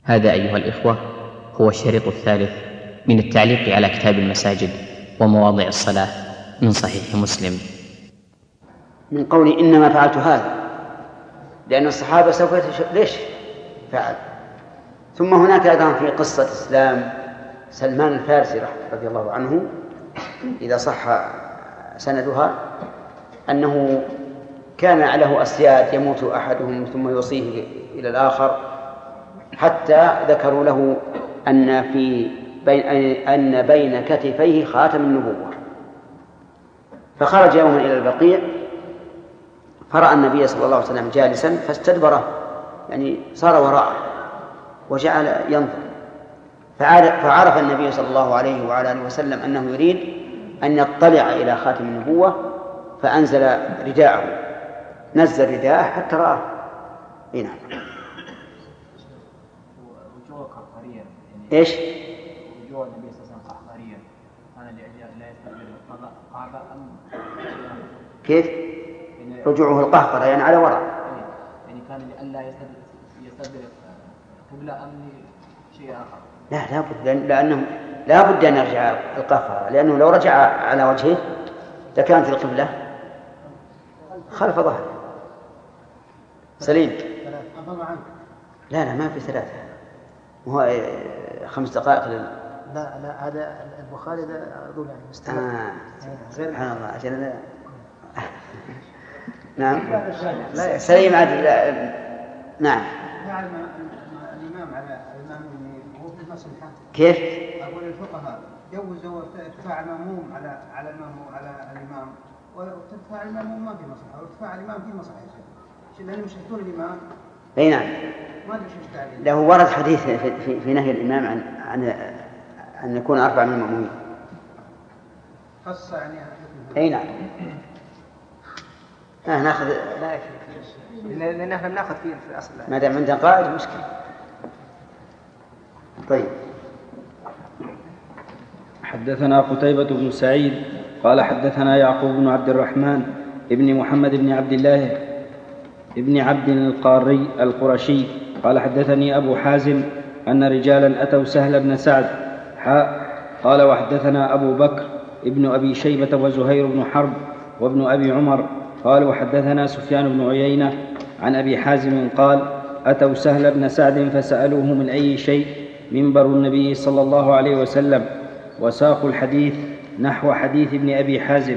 هذا أيها الإخوة هو الشريط الثالث من التعليق على كتاب المساجد ومواضع الصلاة من صحيح مسلم. من قولي إنما فعلت هذا لأن الصحابة سوف ليش فعل. ثم هناك أيضا في قصة إسلام سلمان الفارسي رضي الله عنه إذا صح سندها أنه كان له أسياد يموت أحدهم ثم يوصيه إلى الآخر حتى ذكروا له أن بين كتفيه خاتم النبوة، فخرج يوما إلى البقيع فرأى النبي صلى الله عليه وسلم جالسا فاستدبره، يعني صار وراءه وجعل ينظر، فعرف النبي صلى الله عليه وعلى آله وسلم أنه يريد أن يطلع إلى خاتم النبوة، فأنزل رداءه، نزل رداءه حتى رآه. هنا إيش؟ وجوه النبي صلى الله عليه وسلم قهقريا، أنا لأجل لا يستقبل القعبة أم كيف؟ رجوعه القهقرة يعني على وراء، يعني كان لألا يستقبل قبلة أم شيء آخر؟ لا لابد، لأنه لا بد أن يرجع القهقرة، لأنه لو رجع على وجهه لكانت القبلة خلف ظهره. سليم. لا ما في ثلاثة، وهو 5 دقائق لا هذا البخاري ده أظن يعني مستمر. سبحان الله عشان نعم. سليم عادل. نعم. الإمام على الإمام هو في المصلحة. كيف؟ أقول الفقهاء جوزوا ارتفاع المأموم على الإمام، وارتفاع المأموم ما في مصلحة، وارتفاع الإمام في مصلحة، لأنهم يشهدون الإمام. أي نعم. له ورد حديث في نهي الإمام عن أن يكون أربع من المأمومين. خاصة يعني. أي نعم. نأخذ لا لأن احنا بنأخذ فيه في الأصل. ما دام عندنا قاعدة مشكلة. طيب. حدثنا قتيبة بن سعيد قال حدثنا يعقوب بن عبد الرحمن ابن محمد بن عبد الله ابن عبد القاري القرشي قال حدثني أبو حازم أن رجالا أتوا سهل بن سعد قال وحدثنا أبو بكر ابن أبي شيبة وزهير بن حرب وابن أبي عمر قال وحدثنا سفيان بن عيينة عن أبي حازم قال أتوا سهل بن سعد فسألوه من أي شيء منبر النبي صلى الله عليه وسلم، وساقوا الحديث نحو حديث ابن أبي حازم.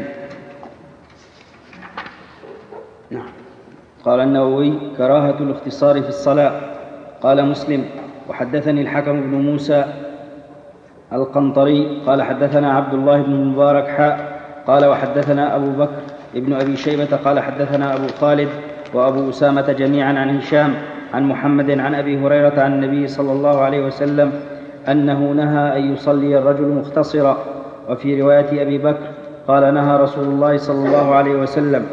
نعم. قال النووي كراهة الاختصار في الصلاة. قال مسلم وحدثني الحكم بن موسى القنطري قال حدثنا عبد الله بن المبارك قال وحدثنا أبو بكر ابن أبي شيبة قال حدثنا أبو خالد وأبو أسامة جميعا عن هشام عن محمد عن أبي هريرة عن النبي صلى الله عليه وسلم أنه نهى أن يصلي الرجل مختصرا. وفي رواية أبي بكر قال نهى رسول الله صلى الله عليه وسلم.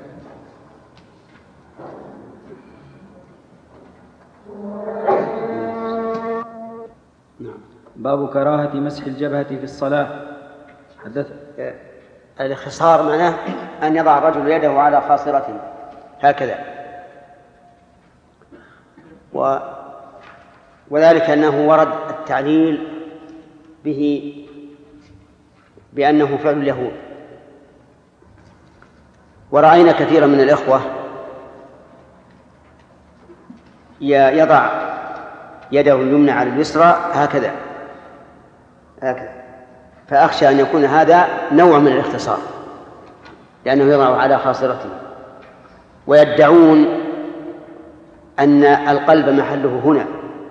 باب كراهة مسح الجبهة في الصلاة. الاختصار معناه أن يضع الرجل يده على خاصرته هكذا، وذلك أنه ورد التعليل به بأنه فعل اليهود. ورأينا كثيرا من الإخوة يضع يده اليمنى على اليسرى هكذا، فأخشى أن يكون هذا نوع من الاختصار لأنه يضع على خاصرته، ويدعون أن القلب محله هنا،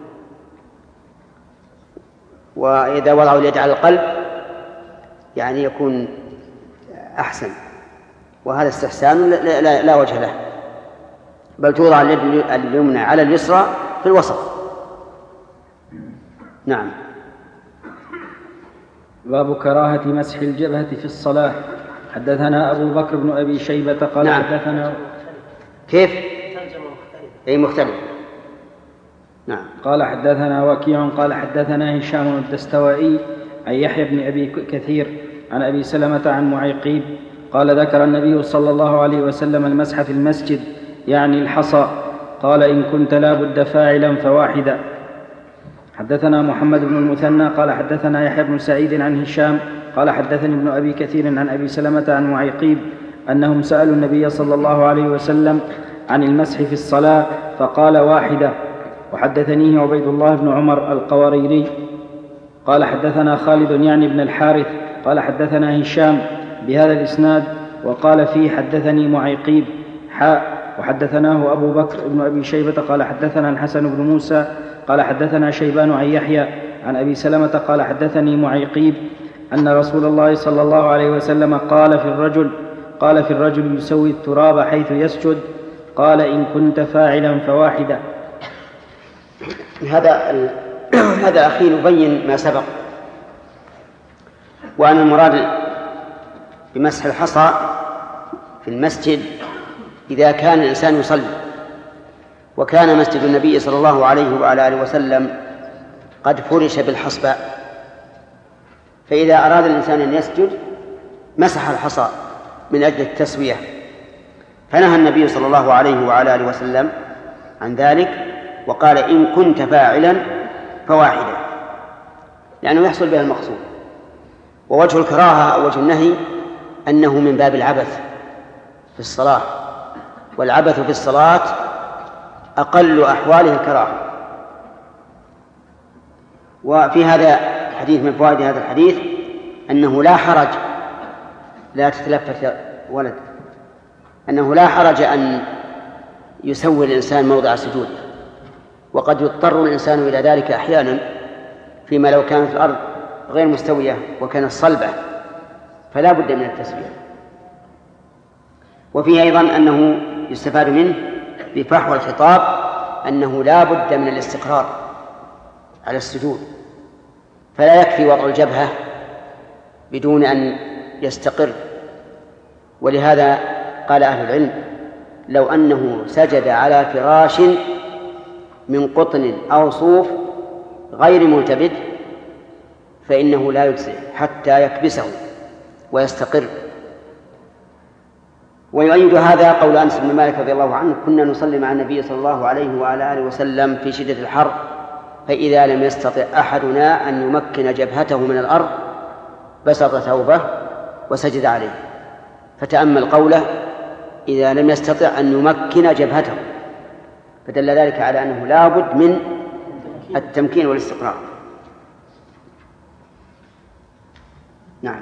وإذا وضعوا اليد على القلب يعني يكون أحسن، وهذا استحسان لا وجه له، بل توضع اليد اليمنى على اليسرى في الوسط. نعم. باب كراهة مسح الجبهة في الصلاة. حدثنا أبو بكر بن أبي شيبة قال نعم. حدثنا كيف؟ أي مختلف. نعم. قال حدثنا وكيع قال حدثنا هشام الدستوائي عن يحيى بن أبي كثير عن أبي سلمة عن معيقيب قال ذكر النبي صلى الله عليه وسلم المسح في المسجد يعني الحصى، قال إن كنت لا بد فاعلا فواحدا. حدثنا محمد بن المثنى قال حدثنا يحيى بن سعيد عن هشام قال حدثني ابن أبي كثير عن أبي سلمة عن معيقيب أنهم سألوا النبي صلى الله عليه وسلم عن المسح في الصلاة فقال واحدة. وحدثنيه عبيد الله بن عمر القواريري قال حدثنا خالد يعني بن الحارث قال حدثنا هشام بهذا الإسناد وقال فيه حدثني معيقيب وحدثناه أبو بكر بن أبي شيبة قال حدثنا الحسن بن موسى قال حدثنا شيبان عن يحيى عن أبي سلمة قال حدثني معيقيب أن رسول الله صلى الله عليه وسلم قال في الرجل يسوي التراب حيث يسجد قال إن كنت فاعلا فواحدة. هذا أخي يبين ما سبق، وأن المراد بمسح الحصى في المسجد إذا كان الإنسان يصلي، وكان مسجد النبي صلى الله عليه وعلى آله وسلم قد فرش بالحصباء، فإذا أراد الإنسان أن يسجد مسح الحصى من أجل التسوية، فنهى النبي صلى الله عليه وعلى آله وسلم عن ذلك وقال إن كنت فاعلا فواحدة، لأنه يحصل بها المقصود. ووجه الكراهة أو وجه النهي أنه من باب العبث في الصلاة، والعبث في الصلاة أقل أحواله الكراهة. وفي هذا الحديث من فوائد هذا الحديث أنه لا حرج، لا تتلفت ولد، أنه لا حرج أن يسوي الإنسان موضع سجوده، وقد يضطر الإنسان إلى ذلك أحيانا فيما لو كانت الأرض غير مستوية وكانت صلبة فلا بد من التسوية. وفيه أيضا أنه يستفاد منه بفحوى الخطاب أنه لا بد من الاستقرار على السجود، فلا يكفي وضع الجبهة بدون أن يستقر. ولهذا قال أهل العلم لو أنه سجد على فراش من قطن أو صوف غير ملتبد فإنه لا يجزئ حتى يكبسه ويستقر. ويؤيد هذا قول أنس بن مالك رضي الله عنه كنا نصلي مع النبي صلى الله عليه وعلى آله وسلم في شدة الحر، فإذا لم يستطع أحدنا أن يمكن جبهته من الأرض بسط ثوبه وسجد عليه، فتأمل قوله إذا لم يستطع أن يمكن جبهته، فدل ذلك على أنه لا بد من التمكين والاستقرار. نعم.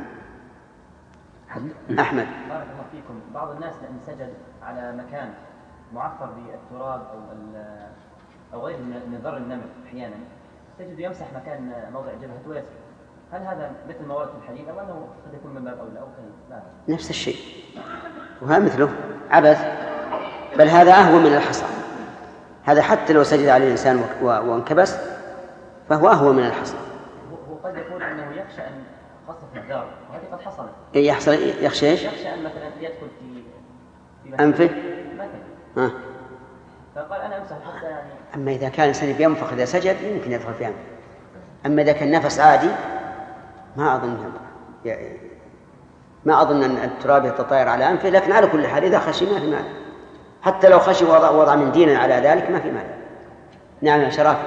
أحمد. بارك الله فيكم. بعض الناس لأن سجد على مكان معفر بالتراب أو غير من ضر النمل أحيانا تجد يمسح مكان موضع جبهته ويسجد، هل هذا مثل ما ورد في الحديث أو أنه قد يكون من باب أولى أو كيف؟ نفس الشيء، وها مثله عبث، بل هذا أهون من الحصى. هذا حتى لو سجد عليه الإنسان وانكبس فهو أهون من الحصى. هو قد يقول أنه يخشى أن قصف الدار، وهذه قد حصلت. يخشى إيش؟ يخشى أن مثلا يدخل في أنفه مثلا. فقال أنا أمسح حتى يعني. أما إذا كان الإنسان ينفخ إذا سجد يمكن يدخل في أنفه، أما إذا كان نفس عادي ما أظن أن التراب يتطاير على أنفه، لكن على كل حال إذا خشي ما في مانع، حتى لو خشي وضع من دينا على ذلك ما في مانع. نعم يا شرف.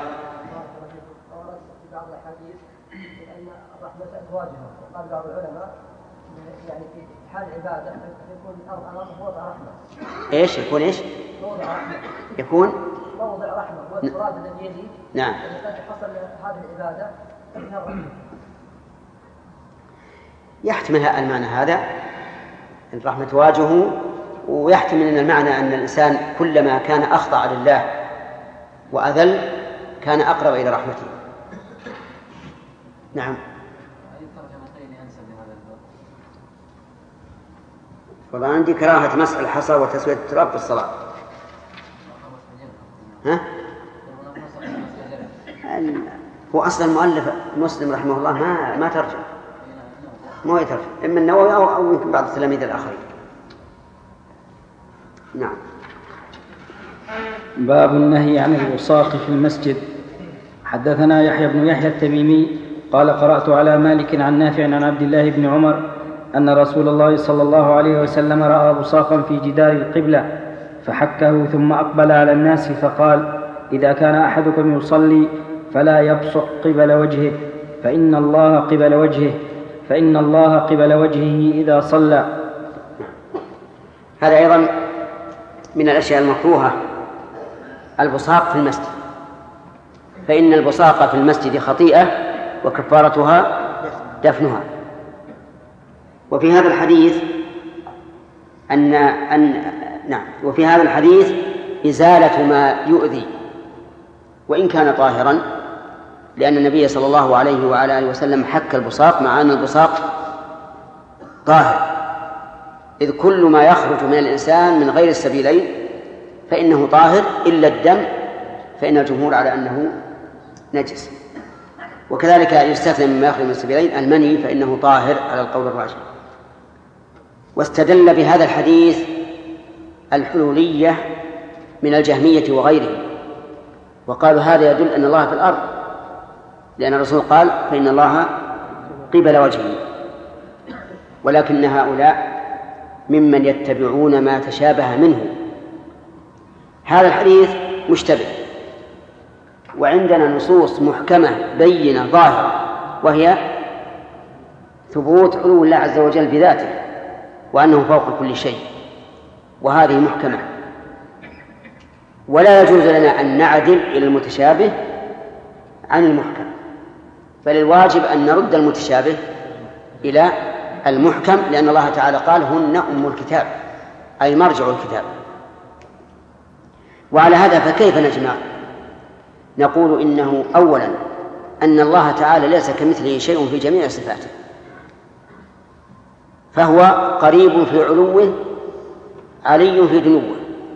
في بعض الأحاديث أن الرحمة أزواجها، وقال بعض العلماء يعني في حال العبادة يكون الأرض أمامه وضع رحمة. إيش يكون إيش؟ موضع رحمة. يكون موضع رحمة هو التراب الذي يلي. نعم. قد حصل هذه العبادة من الرحمة. يحتمل المعنى هذا الرحمة واجهه، ويحتمل أن المعنى أن الإنسان كلما كان أخضع لله وأذل كان أقرب إلى رحمته. نعم. والله عندي كراهة مسح الحصى وتسوية التراب في الصلاة. ها؟ هو أصلا المؤلف مسلم رحمه الله ما ترجم، ما يترجم، إما النووي أو يمكن بعض التلاميذ الآخرين. نعم. باب النهي عن الوساق في المسجد. حدثنا يحيى بن يحيى التميمي قال قرأت على مالك عن نافع عن عبد الله بن عمر أن رسول الله صلى الله عليه وسلم رأى وساقا في جدار القبلة فحكه ثم أقبل على الناس فقال إذا كان أحدكم يصلي فلا يبصق قبل وجهه فإن الله قبل وجهه إذا صلى. هذا أيضا من الأشياء المكروهة البصاق في المسجد، فإن البصاق في المسجد خطيئة وكفارتها دفنها. وفي هذا الحديث وفي هذا الحديث إزالة ما يؤذي وإن كان طاهرا، لأن النبي صلى الله عليه وعلى آله وسلم حك البصاق مع أن البصاق طاهر، إذ كل ما يخرج من الإنسان من غير السبيلين فإنه طاهر إلا الدم، فإن الجمهور على أنه نجس. وكذلك يستثنى مما يخرج من السبيلين المني فإنه طاهر على القول الراجح. واستدل بهذا الحديث الحلولية من الجهمية وغيرهم، وقالوا هذا يدل أن الله في الأرض، لأن الرسول قال فإن الله قبل وجهه. ولكن هؤلاء ممن يتبعون ما تشابه منه. هذا الحديث مشتبه، وعندنا نصوص محكمة بينة ظاهرة، وهي ثبوت علو الله عز وجل بذاته وأنه فوق كل شيء، وهذه محكمة. ولا يجوز لنا أن نعدل إلى المتشابه عن المحكم، بل الواجب أن نرد المتشابه إلى المحكم، لأن الله تعالى قال هن أم الكتاب، أي مرجع الكتاب. وعلى هذا فكيف نجمع؟ نقول إنه أولا أن الله تعالى ليس كمثله شيء في جميع صفاته، فهو قريب في علوه علي في دنوه،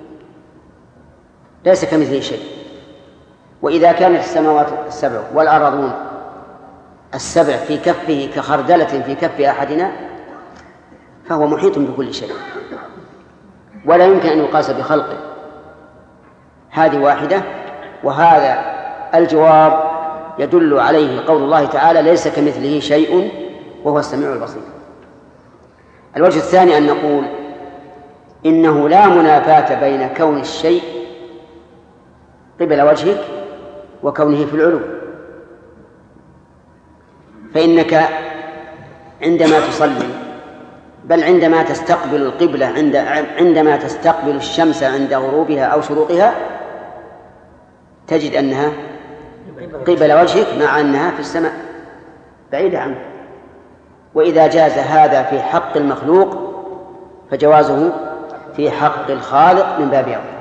ليس كمثله شيء. وإذا كانت السماوات السبع والأرضون السبع في كفه كخردلة في كف أحدنا فهو محيط بكل شيء ولا يمكن أن يقاس بخلقه. هذه واحدة. وهذا الجواب يدل عليه قول الله تعالى ليس كمثله شيء وهو السميع البصير. الوجه الثاني أن نقول إنه لا منافاة بين كون الشيء قبل وجهك وكونه في العلو، فإنك عندما تصلي بل عندما تستقبل القبلة عندما تستقبل الشمس عند غروبها أو شروقها تجد أنها قبل وجهك مع أنها في السماء بعيدة عنك. وإذا جاز هذا في حق المخلوق فجوازه في حق الخالق من باب أولى.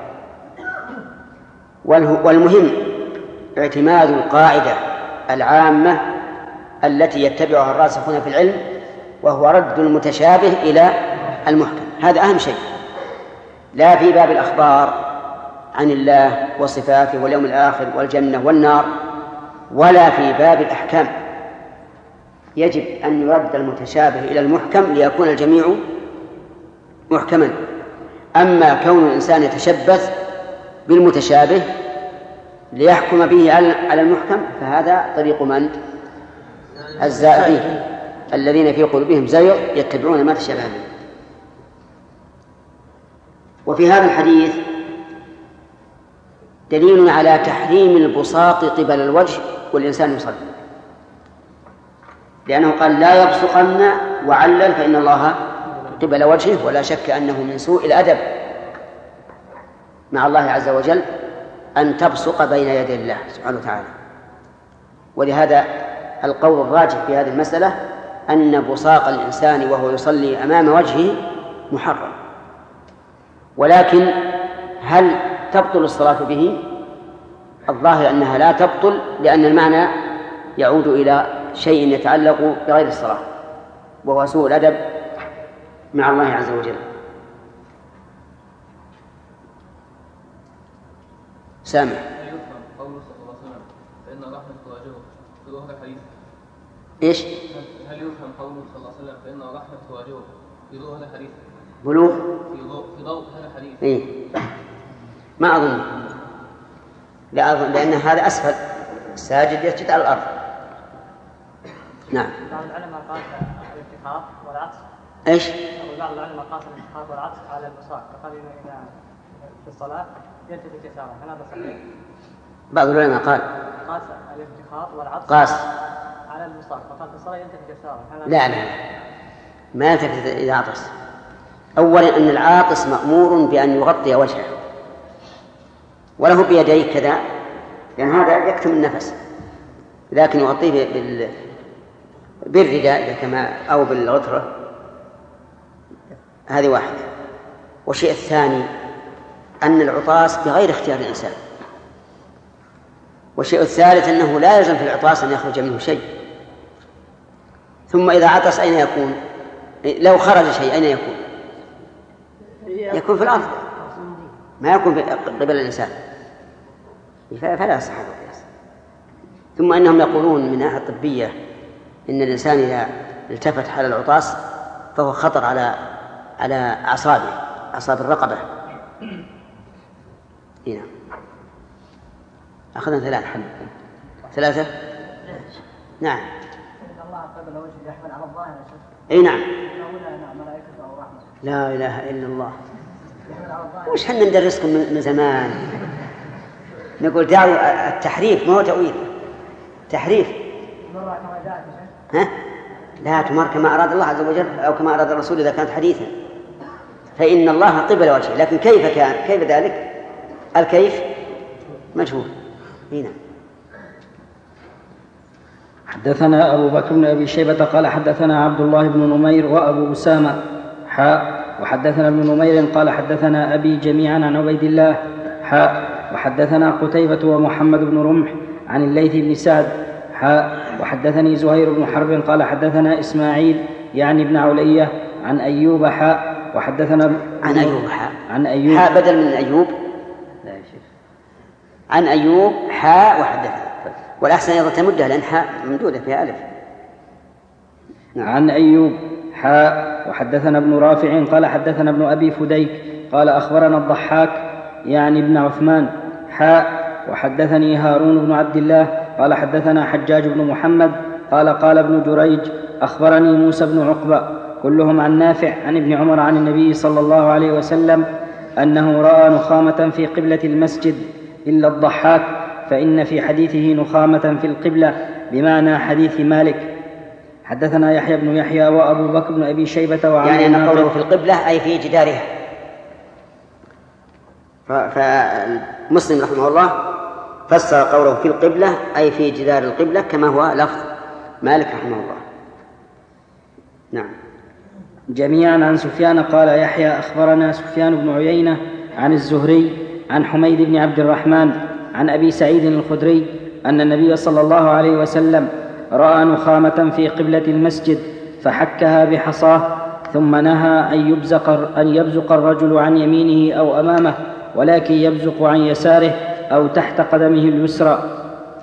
والمهم اعتماد القاعدة العامة التي يتبعها الراسخون في العلم، وهو رد المتشابه إلى المحكم. هذا أهم شيء، لا في باب الأخبار عن الله وصفاته واليوم الآخر والجنة والنار، ولا في باب الأحكام. يجب أن يرد المتشابه إلى المحكم ليكون الجميع محكما. أما كون الإنسان يتشبث بالمتشابه ليحكم به على المحكم فهذا طريق من؟ الزائغين الذين في قلوبهم زيغ يتبعون ما تشابه منه. وفي هذا الحديث دليل على تحريم البصاق قبل الوجه والإنسان يصلي، لأنه قال لا يبصقن وعلل فإن الله قبل وجهه. ولا شك أنه من سوء الأدب مع الله عز وجل أن تبصق بين يدي الله سبحانه وتعالى. ولهذا القول الراجح في هذه المسألة أن بصاق الإنسان وهو يصلي أمام وجهه محرم. ولكن هل تبطل الصلاة به؟ الظاهر أنها لا تبطل، لأن المعنى يعود إلى شيء يتعلق بغير الصلاة وهو سوء الأدب مع الله عز وجل. سامع قوله صلى الله عليه وسلم فإن الرحمة تواجهه في ظهر الحديث. إيش؟ هل يفهم قوله صلى الله عليه وسلم فإن الرحمة تواجهه في ظهر الحديث؟ بلوغ في ضوء هذا الحديث. إيه؟ ما أظن، لا أظن، لأن هذا أسفل الساجد يسجد على الأرض. نعم. بعض العلماء قال الاتفاق والعطف. إيش؟ بعض العلماء قال الاتفاق والعطف على البصاق، فقال إنه إذا في الصلاة يلتفت يساره، هل هذا صحيح؟ بعض العلماء قال قاس الانتخاب والعطس قاس على المصاب، فقال في الصلاة ينتفي يساره. لا ما ينتفي إذا عطس. أولا أن العاطس مأمور بأن يغطي وجهه وله بيديه كذا، لأن هذا يكتم النفس، لكن يغطيه بالرداء كما أو بالغترة. هذه واحدة. والشيء الثاني أن العطاس بغير اختيار الإنسان. والشيء الثالث أنه لا يلزم في العطاس أن يخرج منه شيء. ثم إذا عطس أين يكون؟ لو خرج شيء أين يكون؟ يكون في الأرض، ما يكون قبل الإنسان، فلا يصح القياس. ثم إنهم يقولون من الناحية الطبية إن الإنسان إذا التفت حال العطاس فهو خطر على أعصاب الرقبة. هنا أخذنا ثلاثة. نعم. الله قبل وجهه يحمل على الظاهر. أي نعم. ملائكة أو رحمة. لا إله إلا الله. وش حنا ندرسكم من زمان؟ نقول دعوا التحريف ما هو تأويل. تحريف. ها؟ لا تمر كما أراد الله عز وجل أو كما أراد الرسول إذا كانت حديثا، فإن الله قبل وجهه، لكن كيف ذلك؟ الكيف مجهول. هنا حدثنا أبو بكر بن أبي شيبة قال حدثنا عبد الله بن نمير وأبو أسامة وحدثنا ابن نمير قال حدثنا أبي جميعا عن عبيد الله وحدثنا قتيبة ومحمد بن رمح عن الليث بن سعد وحدثني زهير بن حرب قال حدثنا إسماعيل يعني ابن علية عن أيوب وحدثنا عن أيوب بدل من أيوب. لا يا شيخ. عن أيوب وحدثنا، والأحسن أيضا تمدها لأن ممدودة فيها ألف. عن أيوب وحدثنا ابن رافع قال حدثنا ابن أبي فديك قال أخبرنا الضحاك يعني ابن عثمان وحدثني هارون بن عبد الله قال حدثنا حجاج بن محمد قال ابن جريج أخبرني موسى بن عقبة كلهم عن نافع عن ابن عمر عن النبي صلى الله عليه وسلم أنه رأى نخامة في قبلة المسجد إلا الضحاك فإن في حديثه نخامة في القبلة بمعنى حديث مالك. حدثنا يحيى بن يحيى وأبو بكر بن أبي شيبة يعني أن قوله في القبلة أي في جدارها. فمسلم رحمه الله فسر قوله في القبلة أي في جدار القبلة كما هو لفظ مالك رحمه الله. نعم. جميعا عن سفيان قال يحيى أخبرنا سفيان بن عيينة عن الزهري عن حميد بن عبد الرحمن عن أبي سعيد الخدري أن النبي صلى الله عليه وسلم رأى نخامة في قبلة المسجد فحكها بحصاه ثم نهى أن يبزق الرجل عن يمينه أو أمامه ولكن يبزق عن يساره أو تحت قدمه اليسرى.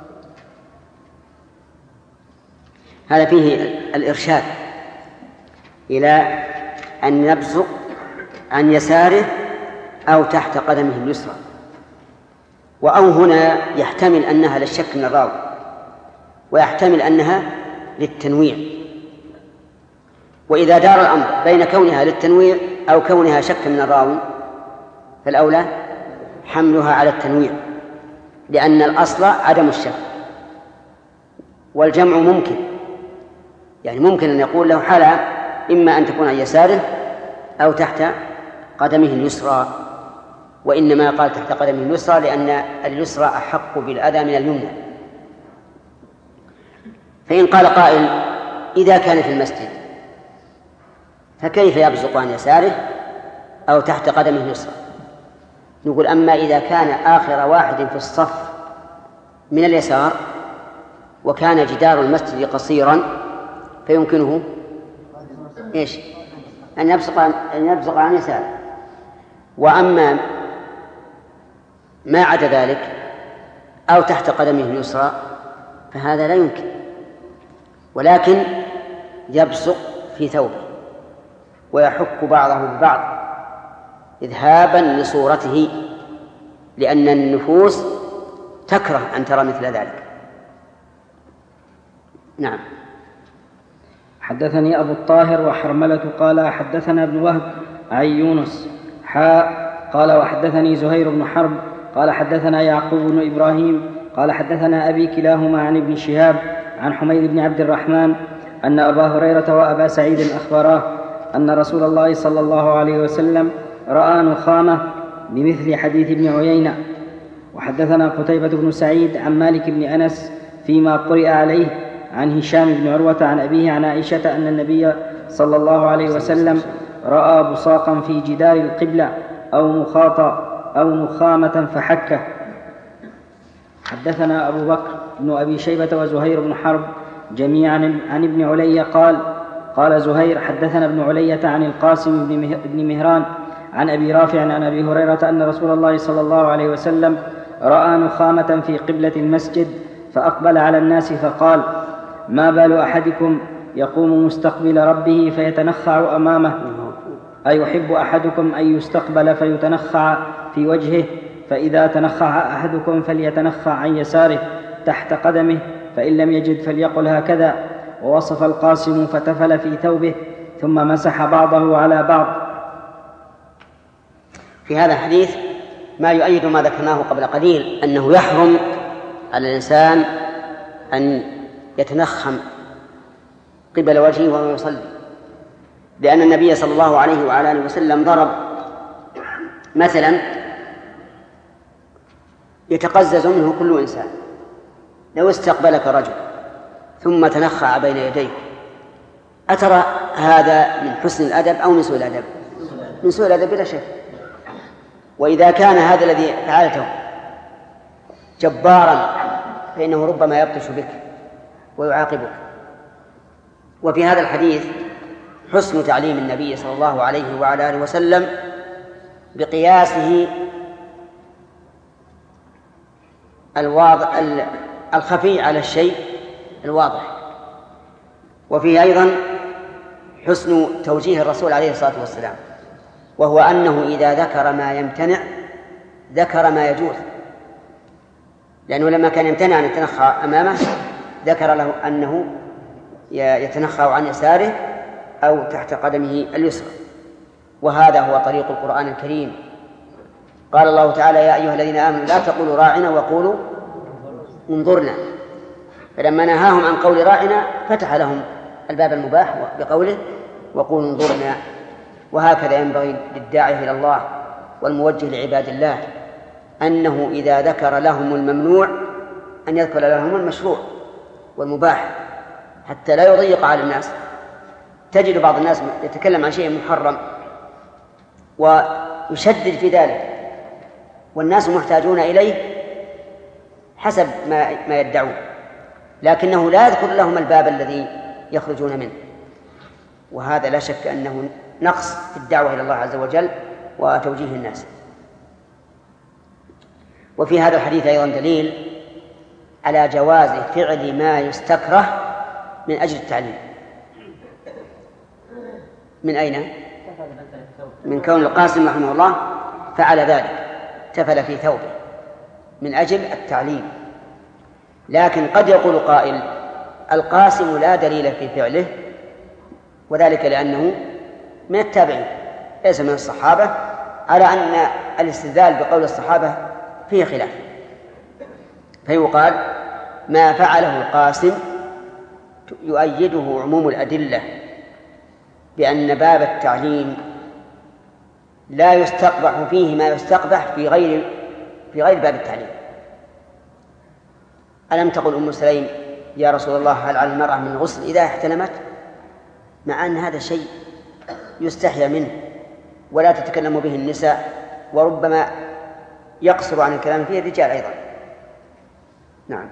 هذا فيه الإرشاد إلى أن يبزق عن يساره أو تحت قدمه اليسرى، وأو هنا يحتمل أنها للشك من الراوي ويحتمل أنها للتنويع، وإذا دار الأمر بين كونها للتنويع أو كونها شك من الراوي فالأولى حملها على التنويع، لأن الأصل عدم الشك، والجمع ممكن، يعني ممكن أن يقول له حالة إما أن تكون عن يساره أو تحت قدمه اليسرى، وإنما قال تحت قدمه اليسرى لأن اليسرى أحق بالأذى من اليمنى. فإن قال قائل إذا كان في المسجد فكيف يبزق عن يساره أو تحت قدمه اليسرى؟ نقول أما إذا كان آخر واحد في الصف من اليسار وكان جدار المسجد قصيرا فيمكنه إيش؟ أن يبزق عن يساره. وأما ما عدا ذلك أو تحت قدمه اليسرى فهذا لا يمكن، ولكن يبزق في ثوبه ويحك بعضه ببعض إذهابا لصورته، لأن النفوس تكره أن ترى مثل ذلك. نعم. حدثني أبو الطاهر وحرملة قال حدثنا ابن وهب عن يونس قال وحدثني زهير بن حرب قال حدثنا يعقوب بن إبراهيم قال حدثنا أبي كلاهما عن ابن شهاب عن حميد بن عبد الرحمن أن أبا هريرة وأبا سعيد أخبراه أن رسول الله صلى الله عليه وسلم رأى نخامة بمثل حديث ابن عيينة. وحدثنا قتيبة بن سعيد عن مالك بن أنس فيما قرئ عليه عن هشام بن عروة عن أبيه عن عائشة أن النبي صلى الله عليه وسلم رأى بصاقا في جدار القبلة أو مخاطا أو نخامة فحكه. حدثنا أبو بكر بن أبي شيبة وزهير بن حرب جميعا عن ابن علي قال زهير حدثنا ابن علية عن القاسم بن مهران عن أبي رافع عن أبي هريرة أن رسول الله صلى الله عليه وسلم رأى نخامة في قبلة المسجد فأقبل على الناس فقال: ما بال أحدكم يقوم مستقبل ربه فيتنخع أمامه؟ أيحب أحدكم أن يستقبل فيتنخع في وجهه؟ فإذا تنخع أحدكم فليتنخع عن يساره تحت قدمه، فإن لم يجد فليقل هكذا. ووصف القاسم فتفل في ثوبه ثم مسح بعضه على بعض. في هذا الحديث ما يؤيد ما ذكرناه قبل قليل، أنه يحرم على الإنسان أن يتنخم قبل وجهه وهو يصلي، لأن النبي صلى الله عليه وعلى آله وسلم ضرب مثلا يتقزز منه كل إنسان. لو استقبلك رجل ثم تنخع بين يديك، أترى هذا من حسن الأدب أو من سوء الأدب؟ من سوء الأدب بلا شك. وإذا كان هذا الذي فعلته جبارا فإنه ربما يبطش بك ويعاقبك. وفي هذا الحديث حسن تعليم النبي صلى الله عليه وعلى آله وسلم بقياسه الخفي على الشيء الواضح. وفيه أيضا حسن توجيه الرسول عليه الصلاة والسلام، وهو أنه إذا ذكر ما يمتنع ذكر ما يجوز، لأنه لما كان يمتنع أن يتنخع أمامه ذكر له أنه يتنخع عن يساره أو تحت قدمه اليسرى. وهذا هو طريق القرآن الكريم. قال الله تعالى: يا أيها الذين آمنوا لا تقولوا راعنا وقولوا انظرنا. فلما نهاهم عن قول راعنا فتح لهم الباب المباح بقوله وقولوا انظرنا. وهكذا ينبغي للداعي إلى الله والموجه لعباد الله أنه إذا ذكر لهم الممنوع أن يذكر لهم المشروع والمباح حتى لا يضيق على الناس. تجد بعض الناس يتكلم عن شيء محرم ويشدد في ذلك، والناس محتاجون إليه حسب ما يدعون، لكنه لا يذكر لهم الباب الذي يخرجون منه. وهذا لا شك أنه نقص في الدعوة إلى الله عز وجل وتوجيه الناس. وفي هذا الحديث أيضا دليل على جواز فعل ما يستكره من أجل التعليم. من أين؟ من كون القاسم رحمه الله فعل ذلك، تفل في ثوبه من أجل التعليم. لكن قد يقول قائل: القاسم لا دليل في فعله، وذلك لأنه من التابعين ليس من الصحابة، على أن الاستدلال بقول الصحابة فيه خلاف. فيقال: ما فعله القاسم يؤيده عموم الأدلة بأن باب التعليم لا يستقبح فيه ما يستقبح في غير باب التعليم. ألم تقل أم سليم: يا رسول الله هل على المرأة من غسل إذا احتلمت؟ مع أن هذا شيء يستحيا منه ولا تتكلم به النساء، وربما يقصر عن الكلام فيه الرجال أيضا. نعم.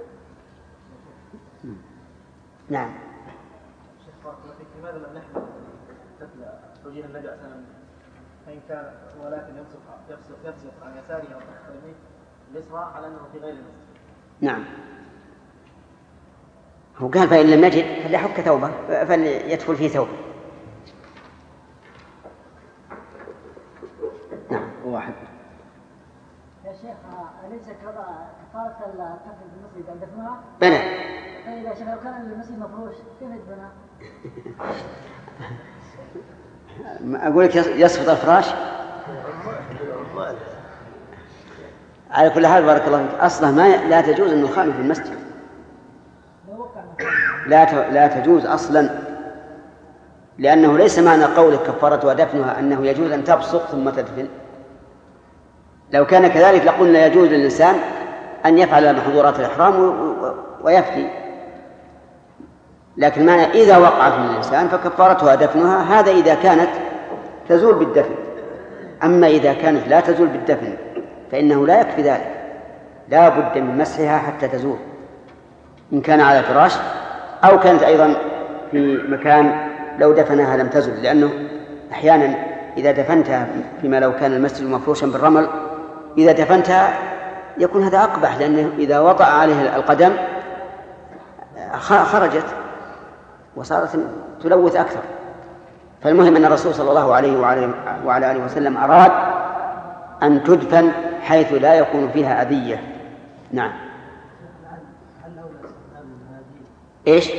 نعم. لماذا لم نحن توجيه النبي صلى الله عليه وسلم فإن كان ولكن يبصق عن يساره أو تحت قدميه اليسرى على أنه في غير المسجد؟ نعم. هو قال: فإن لم يجد فليحك ثوبه، فليدخل في ثوبه. نعم. واحد. يا شيخ أليس كفارة القتل في المسجد عند دفنها؟ بلى. فإذا شيخ لو كان المسجد مفروش كيف يدفنها؟ أقول لك يسقط الفراش. على كل حال بارك الله فيك، أصلا لا تجوز أن نخالف في المسجد، لا تجوز أصلا، لأنه ليس معنى قولك كفارة ودفنها أنه يجوز أن تبصق ثم تدفن. لو كان كذلك لقلنا يجوز للإنسان أن يفعل محظورات الإحرام ويفتي، لكن معنى إذا وقعت من الإنسان فكفارتها دفنها، هذا إذا كانت تزول بالدفن. أما إذا كانت لا تزول بالدفن فإنه لا يكفي ذلك، لا بد من مسحها حتى تزول، إن كان على فراش أو كانت أيضا في مكان لو دفنها لم تزل، لأنه أحيانا إذا دفنتها فيما لو كان المسجد مفروشا بالرمل إذا دفنتها يكون هذا أقبح، لأنه إذا وطأ عليه القدم خرجت وصارت تلوث أكثر. فالمهم أن الرسول صلى الله عليه وعلى آله وسلم أراد أن تدفن حيث لا يكون فيها أذية. نعم. إيش؟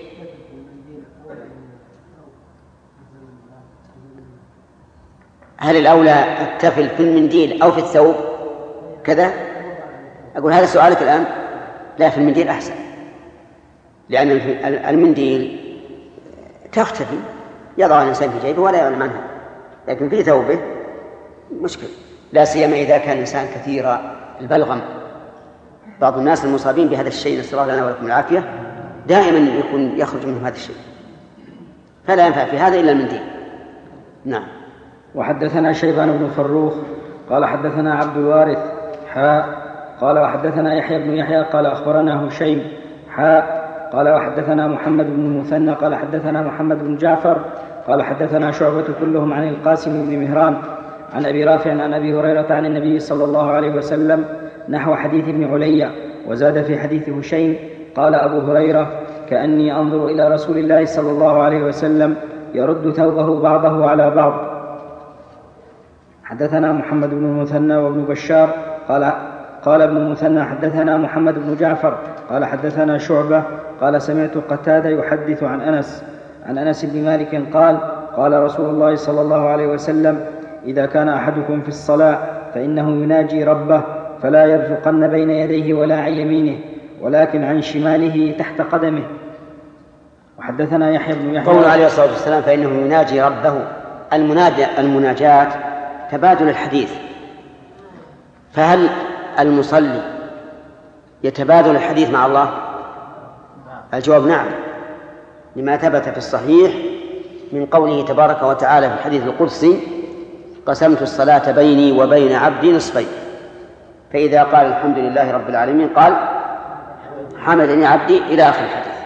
هل الأولى التفل في المنديل أو في الثوب كذا؟ أقول هذا سؤالك الآن. لا، في المنديل أحسن، لأن المنديل تختفي، يضع الإنسان في جيبه ولا يعلم عنها، لكن في ثوبه مشكل، لا سيما إذا كان الإنسان كثير البلغم. بعض الناس المصابين بهذا الشيء، نسأل الله لنا ولكم العافية، دائما يكون يخرج منهم هذا الشيء، فلا ينفع في هذا إلا المنديل. نعم. وحدثنا شيبان بن فروخ قال حدثنا عبد الوارث قال وحدثنا يحيى بن يحيى قال أخبرنا هشيم قال وحدثنا محمد بن المثنى قال حدثنا محمد بن جعفر قال حدثنا شعبة كلهم عن القاسم بن مهران عن أبي رافع عن أبي هريرة عن النبي صلى الله عليه وسلم نحو حديث ابن علي، وزاد في حديث هشيم قال أبو هريرة كأني أنظر إلى رسول الله صلى الله عليه وسلم يرد ثوبه بعضه على بعض. حدثنا محمد بن المثنى وابن بشار قال ابن المثنى حدثنا محمد بن جعفر قال حدثنا شعبة قال سمعت قتادة يحدث عن أنس بن مالك قال رسول الله صلى الله عليه وسلم إذا كان أحدكم في الصلاة فإنه يناجي ربه فلا يرفقن بين يديه ولا عن يمينه ولكن عن شماله تحت قدمه. وحدثنا يحيى بن يحيى قول عليه الصلاة والسلام فإنه يناجي ربه، المناجاة تبادل الحديث، فهل المصلي يتبادل الحديث مع الله؟ الجواب نعم، لما ثبت في الصحيح من قوله تبارك وتعالى في الحديث القدسي قسمت الصلاة بيني وبين عبدي نصفين، فإذا قال الحمد لله رب العالمين قال حمدني عبدي إلى آخر الحديث.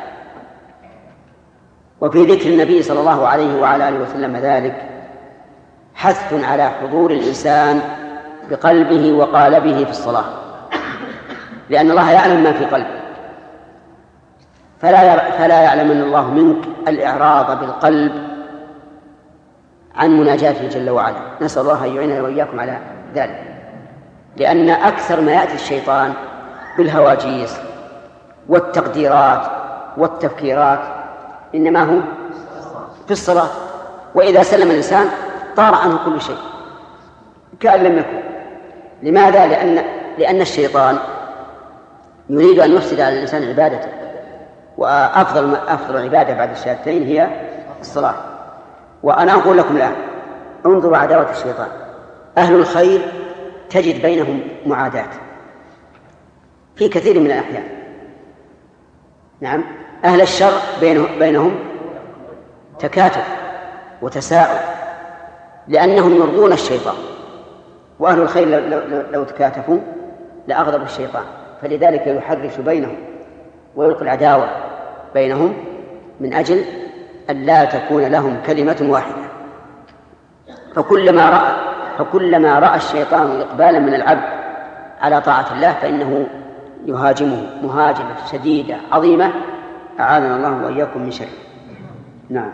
وفي ذكر النبي صلى الله عليه وعلى آله وسلم ذلك حث على حضور الإنسان بقلبه وقالبه في الصلاة، لأن الله يعلم ما في قلبه، فلا يعلمن الله منك الإعراض بالقلب عن مناجاته جل وعلا. نسأل الله أن يعيننا وإياكم على ذلك، لأن أكثر ما يأتي الشيطان بالهواجيس والتقديرات والتفكيرات إنما هو في الصلاة، وإذا سلم الإنسان طار عنه كل شيء كأن لم يكن. لماذا؟ لأن الشيطان يريد أن يفسد على الإنسان عبادته، وأفضل عبادة بعد الشهادتين هي الصلاة. وأنا أقول لكم الآن انظروا عداوة الشيطان، أهل الخير تجد بينهم معاداة في كثير من الأحيان، نعم، أهل الشر بينهم تكاتف وتساؤل، لأنهم يرضون الشيطان، وأهل الخير لو تكاتفوا لأغضب الشيطان، فلذلك يحرش بينهم ويلقي العداوة بينهم من أجل أن لا تكون لهم كلمة واحدة. فكلما رأى الشيطان إقبالا من العبد على طاعة الله فإنه يهاجمه مهاجمة شديدة عظيمة، أعاذنا الله وإياكم من شر. نعم.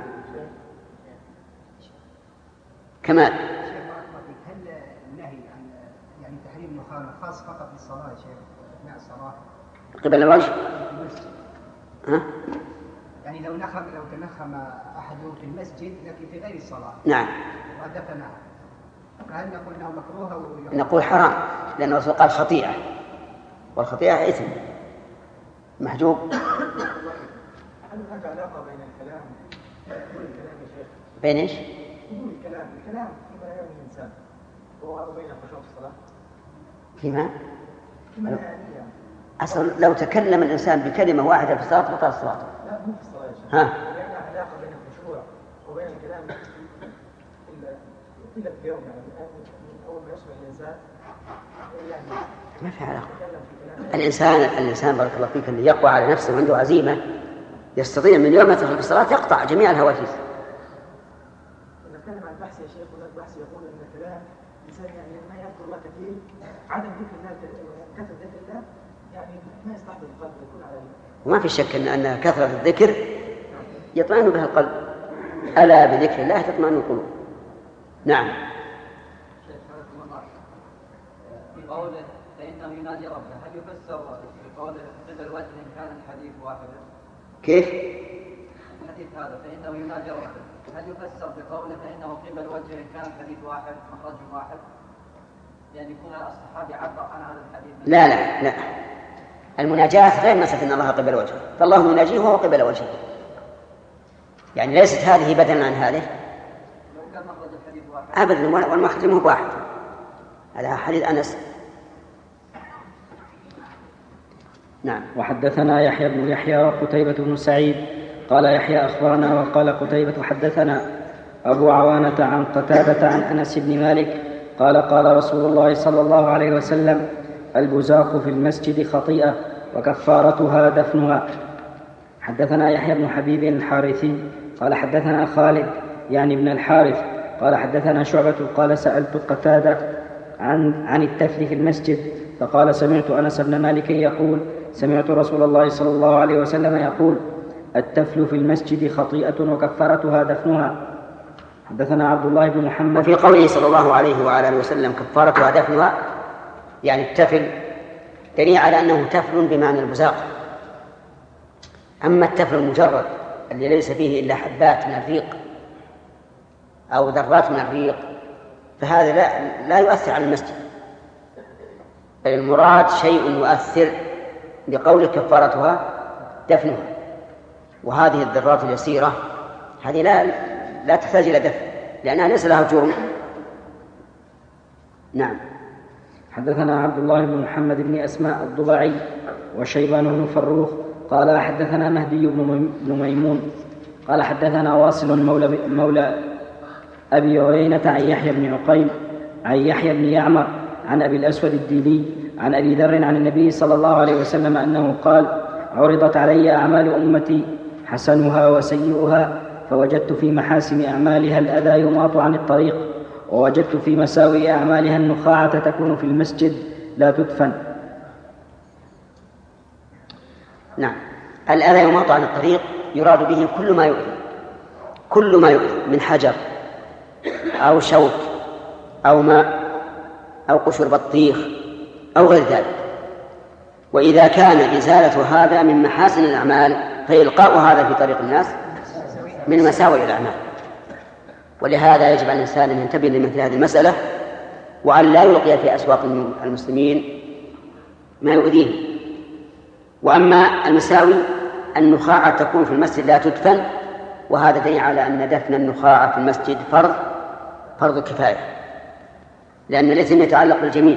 كمال. هل النهي عن يعني تحريم المخالفة خاص فقط بالصلاة يا شيخ أثناء الصلاة قبل الوجه؟ ها؟ يعني لو تنخم أحد في المسجد لكن في غير الصلاة. نعم. ودفنها هل نقول انها مكروهه أو نقول حرام، لأن الرسول قال خطيئة، والخطيئة إثم محجوب. هل هناك علاقة بين الكلام والكلام يا شيخ؟ بين ايش؟ الكلام فيما لا يعني الإنسان وبين الخشوع في الصلاة؟ فيما لا يعني أصلا لو تكلم الإنسان بكلمة واحدة في الصلاة بطل الصلاة. لا مو في الصلاة يا شيخ. ها؟ يعني علاقة بين الخشوع وبين الكلام طيلة اليوم، يعني من أول ما يصبح الإنسان يعني ما في علاقة. الإنسان بارك الله فيك اللي يقوى على نفسه وعنده عزيمة يستطيع من يوم يدخل في الصلاة يقطع جميع الهواجس. نتكلم عن البحث يا شيخ، هناك بحث يقول أن الكلام الإنسان يعني ما يذكر الله كثير، عدم ذكر الله كثرة ذكر الله يعني ما يستحضر القلب يكون على وما في شك أن كثرة الذكر يطمئن بها القلب. ألا بذكر الله تطمئن القلوب. نعم. في قوله فإنه ينادي ربه، هل يفسر في قوله قبل الوجه إن كان الحديث واحدا؟ كيف؟ الحديث هذا فإنه ينادي ربه، هل يفسر بقوله فإنه قبل وجهه إن كان الحديث واحد مخرج واحد؟ يعني يكون الصحابي عبر عن هذا الحديث. لا المناجاة غير مسألة إن الله قبل وجهه، فالله يناجيه وهو قبل وجهه، يعني ليست هذه بدلا عن هذه. لو كان مخرج الحديث واحد أبدا، والمخرج مو واحد. هذا حديث أنس. نعم. وحدثنا يحيى بن يحيى وقتيبة بن سعيد قال يحيى أخبرنا وقال قتيبة حدثنا أبو عوانة عن قتادة عن أنس بن مالك قال قال رسول الله صلى الله عليه وسلم البزاق في المسجد خطيئة وكفارتها دفنها. حدثنا يحيى بن حبيب الحارثي قال حدثنا خالد يعني ابن الحارث قال حدثنا شعبة قال سألت قتادة عن التفل في المسجد فقال سمعت أنس بن مالك يقول سمعت رسول الله صلى الله عليه وسلم يقول التفل في المسجد خطيئة وكفارتها دفنها. حدثنا عبد الله بن محمد. وفي قوله صلى الله عليه وآله وسلم كفارتها دفنها يعني التفل دليل على أنه تفل بمعنى البزاق. أما التفل المجرد اللي ليس فيه إلا حبات من الريق أو ذرات من الريق فهذا لا يؤثر على المسجد، بل المراد شيء يؤثر لقول كفارتها دفنها، وهذه الذرات اليسيرة هذه لا تحتاج إلى دفن لأنها ليس لها جرم. نعم. حدثنا عبد الله بن محمد بن أسماء الضبعي وشيبان بن فروخ قال حدثنا مهدي بن ميمون قال حدثنا واصل مولى أبي عيينة عن يحيى بن عقيل عن يحيى بن يعمر عن أبي الأسود الديلي عن أبي ذر عن النبي صلى الله عليه وسلم أنه قال عرضت علي أعمال أمتي حسنها وسيئها فوجدت في محاسن أعمالها الأذى يماط عن الطريق ووجدت في مساوئ أعمالها النخاعة تكون في المسجد لا تدفن. نعم. الأذى يماط عن الطريق يراد به كل ما يؤذي من حجر أو شوك أو ماء أو قشر بطيخ أو غير ذلك. وإذا كان إزالة هذا من محاسن الأعمال فإلقاء هذا في طريق الناس من مساوئ الأعمال. ولهذا يجب على الإنسان أن ينتبه لمثل هذه المسألة وأن لا يلقي في أسواق المسلمين ما يؤذيه. وأما المساوي النخاعة تكون في المسجد لا تدفن، وهذا دليل على أن دفن النخاعة في المسجد فرض كفاية، لأن الإثم يتعلق بالجميع.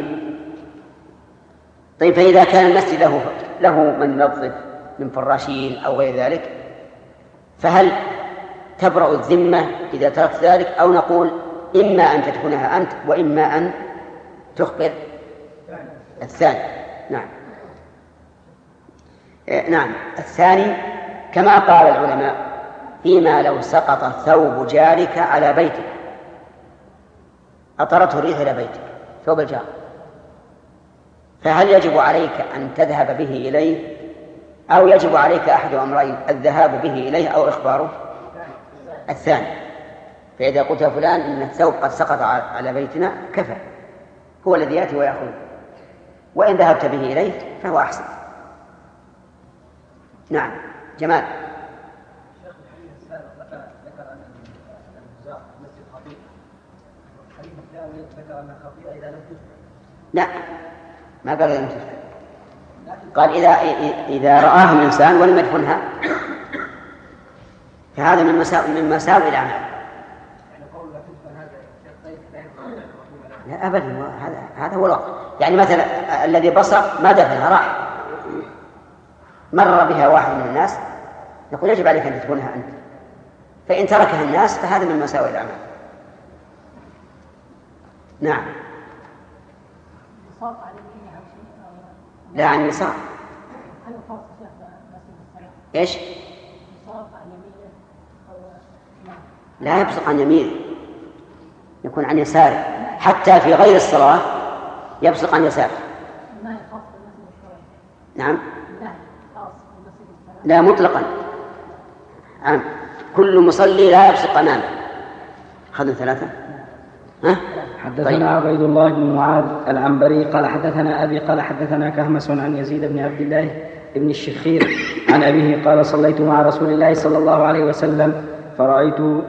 طيب فإذا كان المسجد له من ينظف من فراشين أو غير ذلك فهل تبرأ الذمة إذا تركت ذلك، أو نقول إما أن تدفنها أنت وإما أن تخبر الثاني؟ نعم. الثاني كما قال العلماء فيما لو سقط ثوب جارك على بيتك أطرته الريح إلى بيتك ثوب الجار، فهل يجب عليك أن تذهب به إليه أو يجب عليك أحد أمرين الذهاب به إليه أو إخباره؟ الثاني. فإذا قلت يا فلان إن الثوب قد سقط على بيتنا كفى، هو الذي يأتي ويأخذ، وإن ذهبت به إليه فهو أحسن. نعم. جمال. الشيخ الحديث السابق ذكر أن البزاق مسجد خطيئة، الحديث ذكر أنها خطيئة إذا لم تذكر. لا، ما قال إذا لم تذكر، قال إذا رآها الإنسان ولم يدفنها فهذا من مساوئ الأعمال. لا أبدا، هذا هو الواقع. يعني مثلا الذي بصق ما دفنها، راح مر بها واحد من الناس، نقول يجب عليك أن تدفنها أنت، فإن تركها الناس فهذا من مساوئ الأعمال. نعم. لا، عن اليسار. ايش؟ لا يبصق عن يمينه، يكون عن يساره، حتى في غير الصلاة يبصق عن يساره. نعم. لا، مطلقا عام، كل مصلي لا يبصق أمامه. أخذنا 3. حدثنا عبيد الله بن معاذ العنبري قال حدثنا أبي قال حدثنا كهمس عن يزيد بن عبد الله بن الشخير عن أبيه قال صليت مع رسول الله صلى الله عليه وسلم فرأيت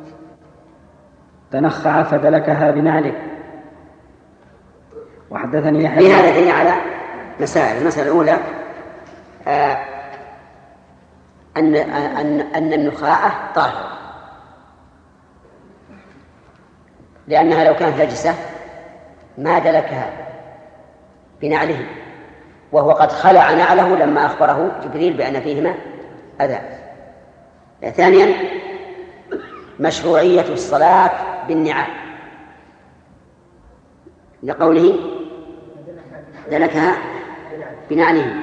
تنخع فدلكها بنعله. وحدثني يحيى. في هذا دليل على مسائل. المسألة الأولى أن النخاعة طاهرة، لأنها لو كانت نجسة ما دلكها بنعله، وهو قد خلع نعله لما أخبره جبريل بأن فيهما أذى. ثانيا مشروعية الصلاة بالنعال، لقوله دلكها بنعله.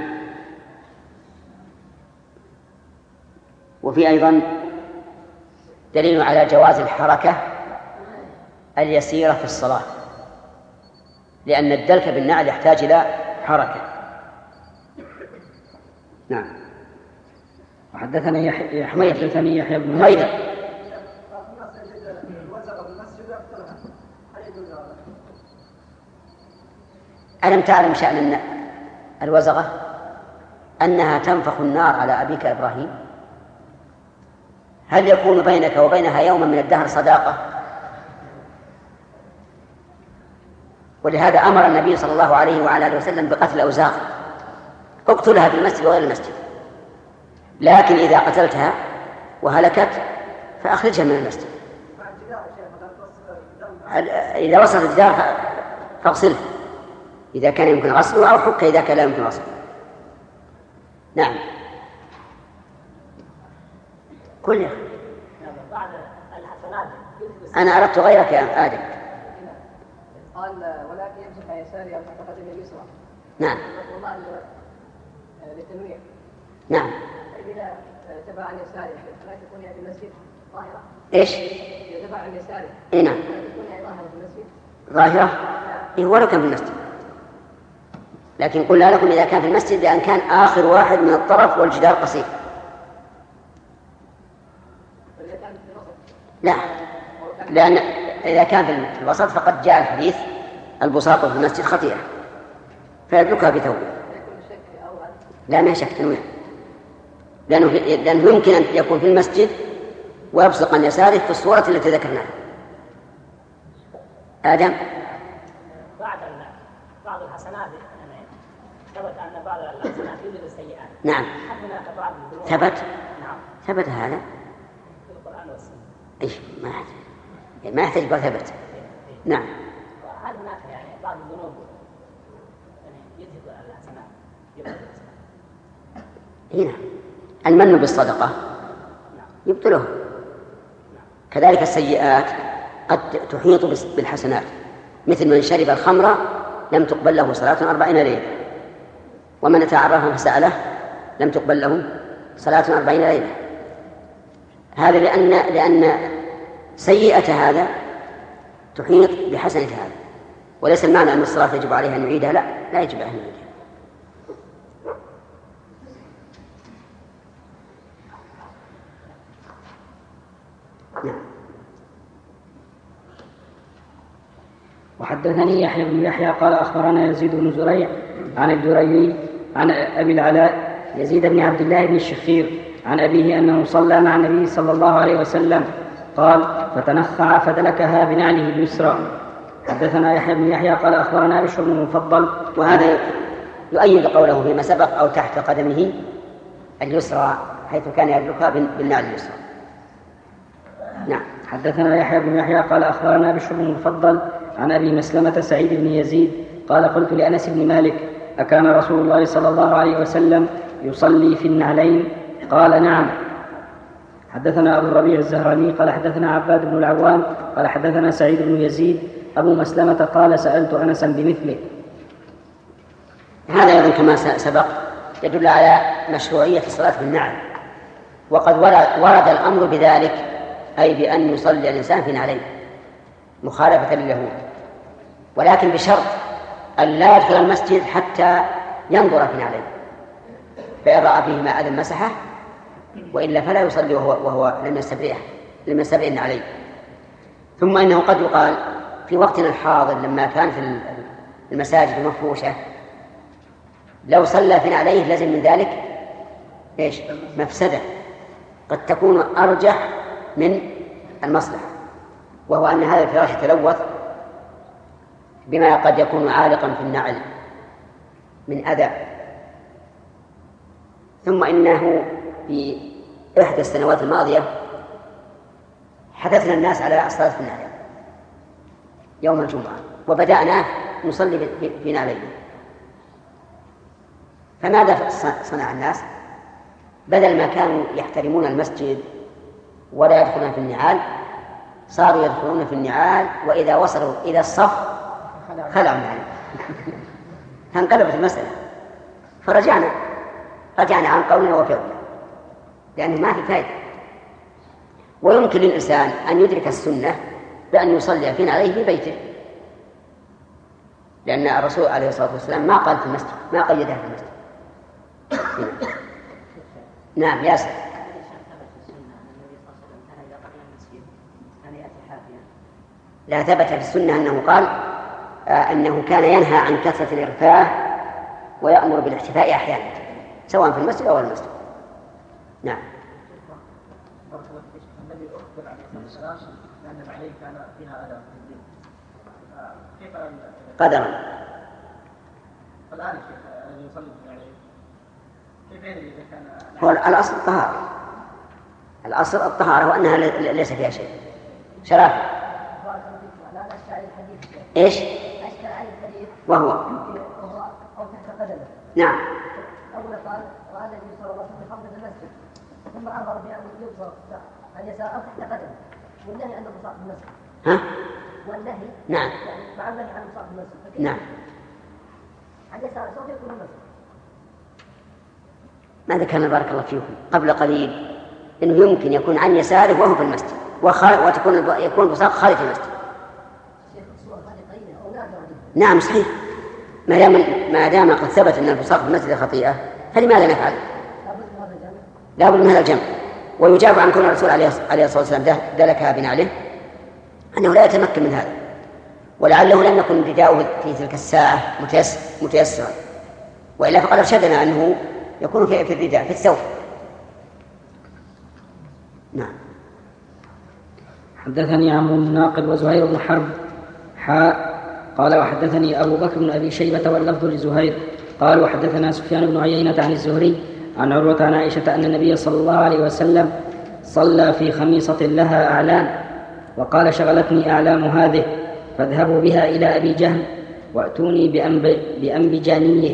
وفي أيضا دليل على جواز الحركة اليسيرة في الصلاة، لأن الدلك بالنعل يحتاج إلى حركة. نعم. وحدثني يحيى بن حميد. ألم تعلم شأن الوزغة أنها تنفخ النار على أبيك إبراهيم؟ هل يكون بينك وبينها يوما من الدهر صداقة؟ ولهذا أمر النبي صلى الله عليه وعلى آله وسلم بقتل الأوزاغ، اقتلها في المسجد وغير المسجد، لكن إذا قتلتها وهلكت فأخرجها من المسجد. إذا وصلت الجدار فاغسله إذا كان يمكن غسله، أو حك إذا كان لا يمكن غسله. نعم. كل أنا أردت غيرك يا آدم. قال ولكن يمسك يساري أو تحت قدمه اليسرى. نعم. للتنويع. نعم. إذا تبع عن يساري لا تكون في المسجد ظاهرة. إيش؟ إذا تبع عن يساري. إيه نعم. لا تكون ظاهرة في المسجد. ظاهرة؟ إيه ولو كان في المسجد، لكن قلنا لكم إذا كان في المسجد لأن كان آخر واحد من الطرف والجدار قصير. لا، لأن إذا كان في الوسط فقد جاء الحديث البساط في المسجد خطيئة فيدلكها بثوبه. لا، ما شك تنويع، لأنه يمكن أن يكون في المسجد ويبصق عن يساره في الصورة التي ذكرناها. آدم. بعض الحسنات ثبت أن بعض الحسنات يوجد السيئات. نعم. ثبت. نعم. ثبت هذا. في القرآن والسنة. إيش ما يحتاج يقول ثبت. نعم. هل هناك يعني بعض الذنوب يذهب الحسنات؟ هنا المن بالصدقة يبطله، كذلك السيئات قد تحيط بالحسنات، مثل من شرب الخمر لم تقبل له صلاة 40 ليلة، ومن تعرف فسأله لم تقبل له صلاة 40 ليلة. هذا لأن سيئة هذا تحيط بحسنة هذا، وليس المعنى أن الصلاة يجب عليها أن يعيدها، لا يجب عليها أن يعيدها. وحدثني يحيى بن يحيى قال أخبرنا يزيد بن زريع عن الدريري عن أبي العلاء يزيد بن عبد الله بن الشخير عن أبيه أنه صلى مع النبي صلى الله عليه وسلم قال فتنخع فدلكها بنعله اليسرى حدثنا يحيى بن يحيى قال أخبرنا بشر بن المفضل. وهذا يؤيد قوله فيما سبق أو تحت قدمه اليسرى حيث كان يدلكها بالنعل اليسرى. نعم. حدثنا يحيى بن يحيى قال أخبرنا بشر بن المفضل عن أبي مسلمة سعيد بن يزيد قال قلت لأنس بن مالك أكان رسول الله صلى الله عليه وسلم يصلي في النعلين؟ قال نعم. حدثنا أبو الربيع الزهراني قال حدثنا عباد بن العوام قال حدثنا سعيد بن يزيد أبو مسلمة قال سألت أنسا بمثله. هذا أيضا كما سبق يدل على مشروعية الصلاة بالنعل، وقد ورد الأمر بذلك، أي بأن يصلي الإنسان في نعلين مخالفة لليهود، ولكن بشرط أن لا يدخل المسجد حتى ينظر في نعلين، فإن رأى فيهما أذى مسحه، وإلا فلا يصلي وهو لم يستبرئ النعلين. ثم إنه قد يقال في وقتنا الحاضر لما كان في المساجد مفروشة لو صلى في نعليه لازم من ذلك مفسدة قد تكون أرجح من المصلحة، وهو أن هذا الفراش يتلوث بما قد يكون عالقا في النعل من أذى. ثم إنه في إحدى السنوات الماضية حدثنا الناس على الصلاة في النعل يوم الجمعة، وبدأنا نصلي في نعلين، فماذا صنع الناس؟ بدل ما كانوا يحترمون المسجد ولا يدخلون في النعال صاروا يدخلون في النعال، وإذا وصلوا إلى الصف خلعوا النعال. فانقلبت المسألة، فرجعنا عن قولنا وفعلنا، لأنه ما في فائدة. ويمكن للإنسان أن يدرك السنة بأن يصلي في نعليه في بيته، لأن الرسول عليه الصلاة والسلام ما قال في المسجد، ما قيدها في المسجد. نعم ياسر. لا ثبت في السنة أنه قال أنه كان ينهى عن كثرة الإرفاع ويأمر بالاحتفاء أحيانا سواء في المسجد أو المسجد. نعم. النبي أخبر عليه الصلاة والسلام لأن النعلين كان فيها أذى في الدين، كيف قدرا الآن الشيخ الذي يصلي في النعلين كيف يعني إذا كان هو الأصل الطهارة، الأصل الطهارة وأنها ليس فيها شيء شرافة. إيش؟ وهو أو تحت قدمه. نعم. أولا قال وأن النبي صلى الله عليه وسلم خرج المسجد ثم أمر بأن يبصر اليسار أو تحت قدمه، والنهي عن البصاق في المسجد. ها؟ والنهي نعم. يعني مع النهي عن البصاق في المسجد. نعم. عن اليسار سوف يكون المسجد. ما ذكرنا بارك الله فيكم قبل قليل إنه يمكن يكون عن يساره وهو في المسجد يكون البصاق خارج المسجد. نعم صحيح، ما دام قد ثبت أن البصاق في المسجد خطيئة فلماذا نفعل؟ لا بد من هذا الجمع. ويجاب عن كون الرسول عليه الصلاة والسلام دلكها بنعله أنه لا يتمكن من هذا، ولعله لم يكن رداؤه في تلك الساعة متيسرا، وإلا فقد أرشدنا أنه يكون في الرداء في الثوب. نعم. حدثني عمرو بن ناقد وزهير بن حرب قال وحدثني أبو بكر بن أبي شيبة واللفظ لزهير قال وحدثنا سفيان بن عيينة عن الزهري عن عروة عن عائشة أن النبي صلى الله عليه وسلم صلى في خميصة لها أعلام وقال شغلتني أعلام هذه فاذهبوا بها إلى أبي جهل وأتوني بأنبجانيه.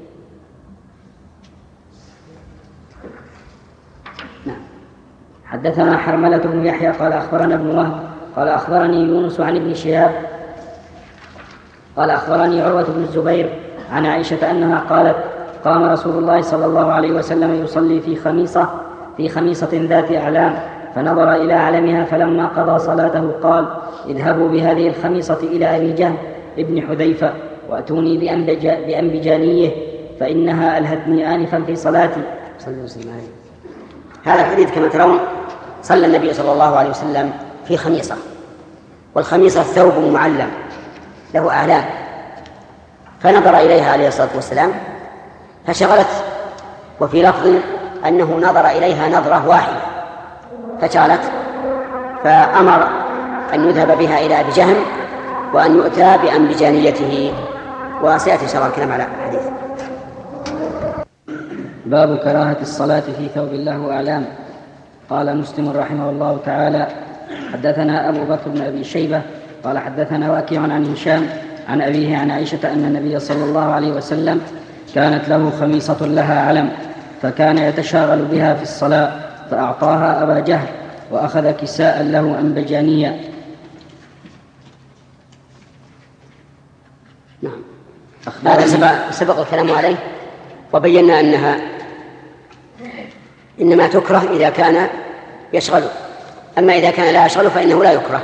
نعم. حدثنا حرملة بن يحيى قال أخبرنا ابن وهب قال أخبرني يونس عن ابن شهاب قال أخبرني عروة بن الزبير عن عائشة أنها قالت قام رسول الله صلى الله عليه وسلم يصلي في خميصة ذات أعلام فنظر إلى علمها فلما قضى صلاته قال اذهبوا بهذه الخميصة إلى أبي جهل ابن حذيفة وأتوني بأنبجانيه فإنها ألهتني آنفا في صلاتي. هذا الحديث كما ترون صلى النبي صلى الله عليه وسلم في خميصة، والخميصة ثوب معلم له أعلام، فنظر إليها عليه الصلاة والسلام فشغلت، وفي لفظ أنه نظر إليها نظرة واحدة فشغلت، فأمر أن يذهب بها إلى أبي جهم وأن يؤتى بأنبجانيته. وسيأتي إن شاء الله الكلام على الحديث. باب كراهة الصلاة في ثوب الله وأعلام. قال مسلم رحمه الله تعالى: حدثنا أبو بكر بن أبي شيبة قال حدثنا واكيع عن هشام عن أبيه عن عائشة أن النبي صلى الله عليه وسلم كانت له خميصة لها علم، فكان يتشاغل بها في الصلاة، فأعطاها أبا جهل وأخذ كساء له أنبجانيا. نعم. هذا سبق الكلام عليه، وبينا أنها إنما تكره إذا كان يشغله، أما إذا كان لا يشغله فإنه لا يكره.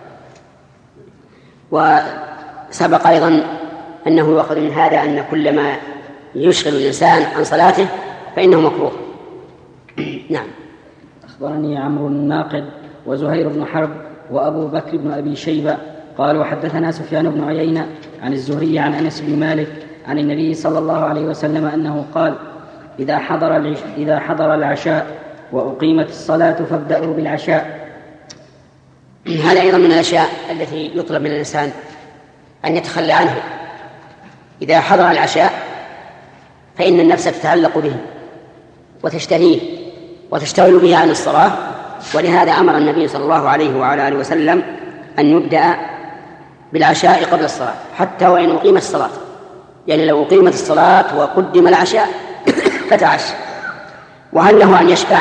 وسبق أيضا أنه يؤخذ من هذا أن كل ما يشغل الإنسان عن صلاته فإنه مكروه. نعم. أخبرني عمرو الناقد وزهير بن حرب وأبو بكر بن أبي شيبة قالوا حدثنا سفيان بن عيينة عن الزهري عن أنس بن مالك عن النبي صلى الله عليه وسلم أنه قال: إذا حضر العشاء وأقيمت الصلاة فابدأوا بالعشاء. هذا أيضا من الأشياء التي يطلب من الإنسان أن يتخلى عنه. إذا حضر العشاء فإن النفس تتعلق به وتشتهيه وتشتغل به عن الصلاة، ولهذا أمر النبي صلى الله عليه وعلى آله وسلم أن يبدأ بالعشاء قبل الصلاة حتى وإن أقيمت الصلاة. يعني لو أقيمت الصلاة وقدم العشاء فتعشى. وهل له أن يشبع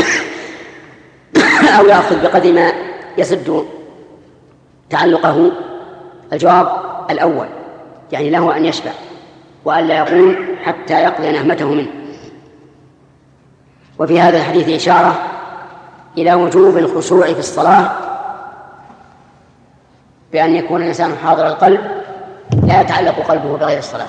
أو يأخذ بقدر ما يسد تعلقه؟ الجواب الأول، يعني له أن يشبع وألا يقوم حتى يقضي نهمته منه. وفي هذا الحديث إشارة إلى وجوب الخشوع في الصلاة، بأن يكون الإنسان حاضر القلب لا يتعلق قلبه بغير الصلاة،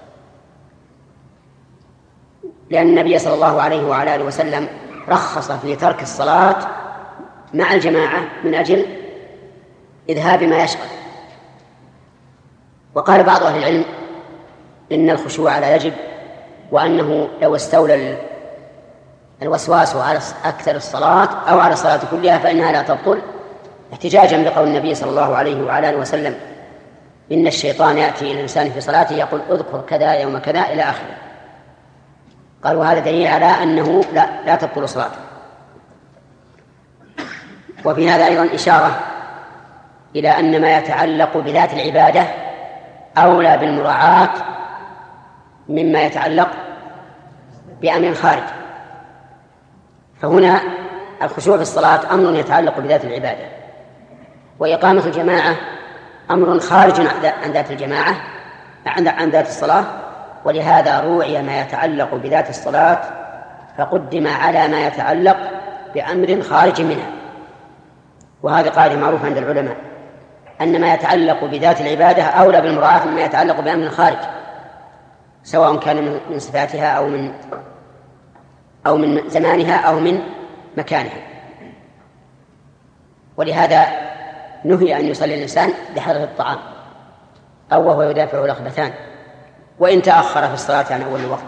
لأن النبي صلى الله عليه وعلى آله وسلم رخص في ترك الصلاة مع الجماعة من أجل إذهاب ما يشغل. وقال بعض أهل العلم إن الخشوع لا يجب، وأنه لو استولى الوسواس على أكثر الصلاة أو على الصلاة كلها فإنها لا تبطل، احتجاجا بقول النبي صلى الله عليه وعلى آله وسلم: إن الشيطان يأتي إلى الإنسان في صلاته يقول اذكر كذا يوم كذا إلى آخره. قالوا هذا دليل على أنه لا تبطل صلاته. وفي هذا أيضا إشارة إلى أن ما يتعلق بذات العبادة أولى بالمراعاة مما يتعلق بأمر خارج. فهنا الخشوع في الصلاة أمر يتعلق بذات العبادة، وإقامة الجماعة أمر خارج عن ذات الجماعة عن ذات الصلاة، ولهذا روعي ما يتعلق بذات الصلاة فقدم على ما يتعلق بأمر خارج منها. وهذا قاعدة معروفة عند العلماء أن ما يتعلق بذات العبادة أولى بالمراعاة مما يتعلق بأمر خارج، سواء كان من صفاتها أو من زمانها أو من مكانها. ولهذا نهي أن يصلي الإنسان بحضرة الطعام أو وهو يدافع الأخبثان وإن تأخر في الصلاة عن أول الوقت.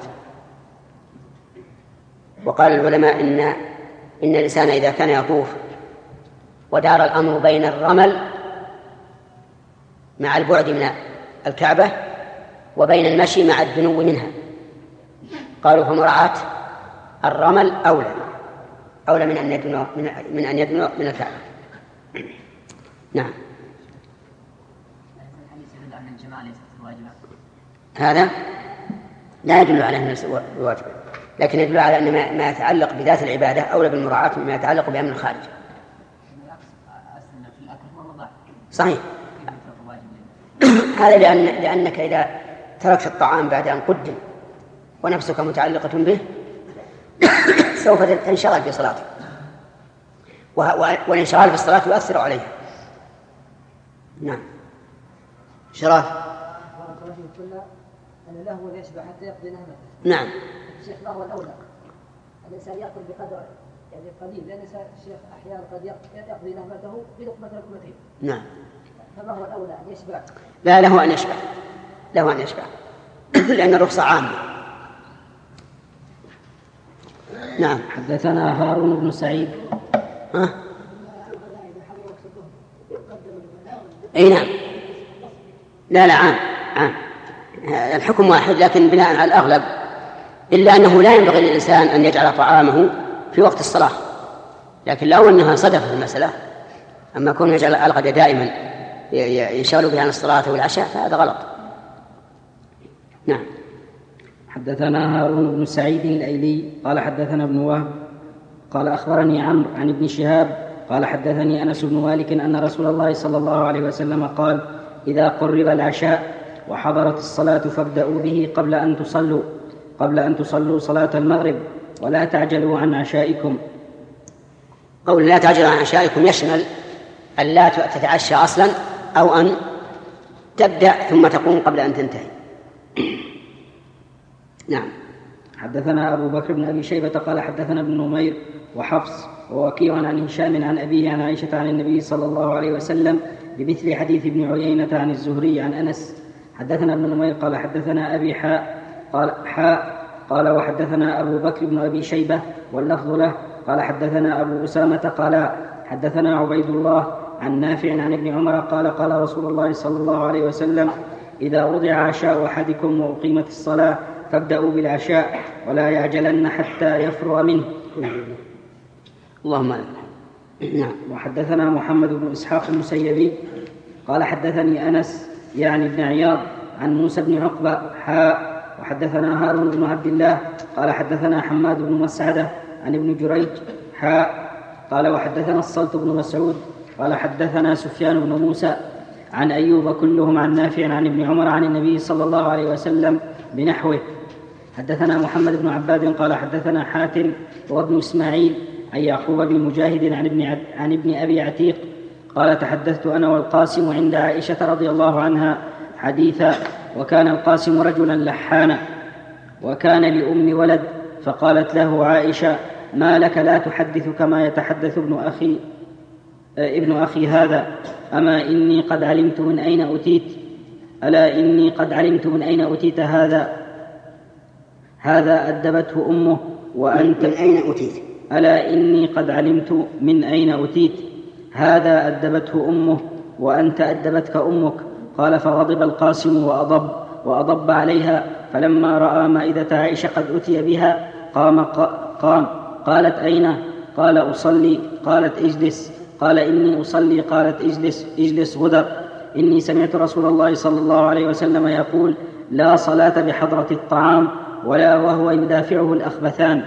وقال العلماء إن الإنسان إذا كان يطوف ودار الأمر بين الرمل مع البعد من الكعبة وبين المشي مع الدنو منها، قالوا فمراعاة الرمل أولى من أن يدنو من الكعبة. نعم. هذا لا يدل على أنه واجب، لكن يدل على أن ما يتعلق بذات العبادة أولى بالمراعاة مما يتعلق بأمر الخارج. صحيح. هذا لأنك إذا تركت الطعام بعد أن قدم ونفسك متعلقة به سوف تنشغل في صلاتك، والانشغال في الصلاة يؤثر عليها. نعم. شرف. أن له يشبع حتى يقضي نهمته. نعم. الشيخ ما هو الأولى؟ الإنسان يأكل بقدر يعني قليل، لأن الشيخ أحيانا قد يقضي نهمته بلقمة لقمتين. نعم. فما هو الأولى أن يشبع؟ لا، له أن يشبع، له أن يشبع لأن الرخصة عامة. نعم. حدثنا هارون بن سعيد. أي نعم. لا عام الحكم واحد، لكن بناء على الأغلب، إلا أنه لا ينبغي للإنسان أن يجعل طعامه في وقت الصلاة، لكن لو أنها صدفت المسألة. أما كون يجعل الغد دائما يشغل به عن الصلاة والعشاء فهذا غلط. نعم. حدثنا هارون بن سعيد الأيلي قال حدثنا ابن وهب قال أخبرني عمرو عن ابن شهاب قال حدثني أنس بن مالك أن رسول الله صلى الله عليه وسلم قال: إذا قرب العشاء وحضرت الصلاة فابدأوا به قبل أن تصلوا صلاة المغرب ولا تعجلوا عن عشائكم. قول لا تعجلوا عن عشائكم يشمل أن لا تتعشى أصلا، أو أن تبدأ ثم تقوم قبل أن تنتهي. نعم. حدثنا أبو بكر بن أبي شيبة قال حدثنا ابن نمير وحفص ووكيع عن هشام عن أبيه عن عائشة عن النبي صلى الله عليه وسلم بمثل حديث ابن عيينة عن الزهري عن أنس. حدثنا ابن نمير قال حدثنا أبي قال وحدثنا أبو بكر بن أبي شيبة واللفظ له قال حدثنا أبو أسامة قال حدثنا عبيد الله عن نافع عن ابن عمر قال رسول الله صلى الله عليه وسلم: إذا وضع عشاء أحدكم وأقيمت الصلاة فابدأوا بالعشاء ولا يعجلن حتى يفرغ منه. اللهم نعم. وحدثنا محمد بن إسحاق المسيبي قال حدثني أنس يعني ابن عياض عن موسى بن عقبة وحدثنا هارون بن عبد الله قال حدثنا حماد بن مسعدة عن ابن جريج قال وحدثنا الصلت بن مسعود قال حدثنا سفيان بن موسى عن أيوب كلهم عن نافع عن ابن عمر عن النبي صلى الله عليه وسلم بنحوه. حدثنا محمد بن عباد قال حدثنا حاتم وابن إسماعيل عن يعقوب بن مجاهد عن ابن أبي عتيق قال تحدثت أنا والقاسم عند عائشة رضي الله عنها حديثا، وكان القاسم رجلا لحانا وكان لأم ولد، فقالت له عائشة: ما لك لا تحدث كما يتحدث ابن أخي هذا؟ أما إني قد علمت من أين أتيت، ألا إني قد علمت من أين أتيت هذا أدبته أمه وأنت من أين أتيت؟ ألا إني قد علمت من أين أتيت، هذا أدبته أمه وأنت أدبتك أمك. قال فغضب القاسم وأضب عليها، فلما رأى مائدة عائشة قد أتي بها قام. قالت: أين؟ قال: أصلي. قالت: اجلس. قال: إني أصلي. قالت: اجلس غدر. إني سمعت رسول الله صلى الله عليه وسلم يقول: لا صلاة بحضرة الطعام ولا وهو يدافعه الأخبثان.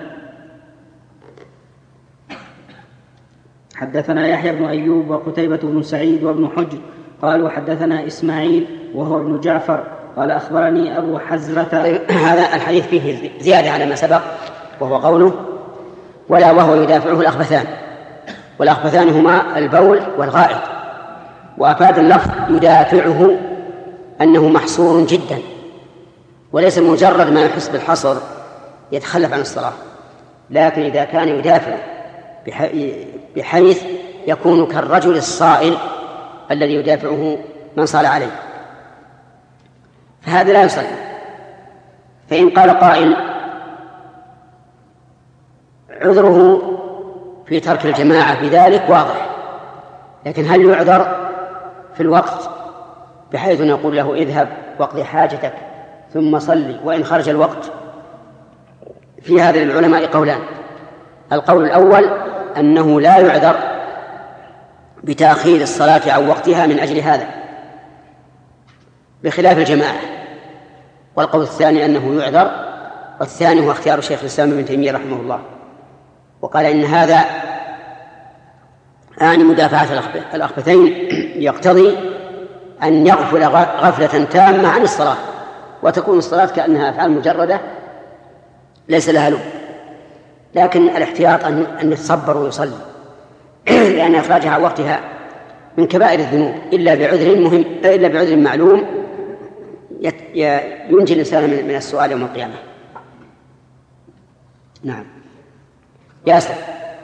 حدثنا يحيى بن أيوب وقتيبة بن سعيد وابن حجر قالوا حدثنا إسماعيل وهو ابن جعفر قال أخبرني أبو حزرة. هذا الحديث فيه زيادة على ما سبق، وهو قوله: ولا وهو يدافعه الأخبثان، والأخبثان هما البول والغائط. وأفاد اللفظ يدافعه أنه محصور جدا، وليس مجرد ما يحس بالحصر يتخلف عن الصلاة، لكن إذا كان يدافع بحيث يكون كالرجل الصائل الذي يدافعه من صال عليه، فهذا لا يصلي. فإن قال قائل: عذره في ترك الجماعة بذلك واضح، لكن هل يعذر في الوقت بحيث نقول له: اذهب واقضي حاجتك ثم صلي وإن خرج الوقت؟ في هذا للعلماء قولان. القول الأول أنه لا يعذر بتأخير الصلاة عن وقتها من أجل هذا بخلاف الجماعة. والقول الثاني أنه يعذر، والثاني هو اختيار الشيخ الإسلام ابن تيمية رحمه الله، وقال إن هذا مدافعة الأخبثين يقتضي أن يغفل غفلة تامة عن الصلاة، وتكون الصلاة كأنها أفعال مجردة ليس لها لب. لكن الاحتياط أن يتصبر ويصلي، لأن إخراجها عن وقتها من كبائر الذنوب إلا بعذر معلوم ينجي الإنسان من السؤال يوم القيامة. نعم. يا أسلام.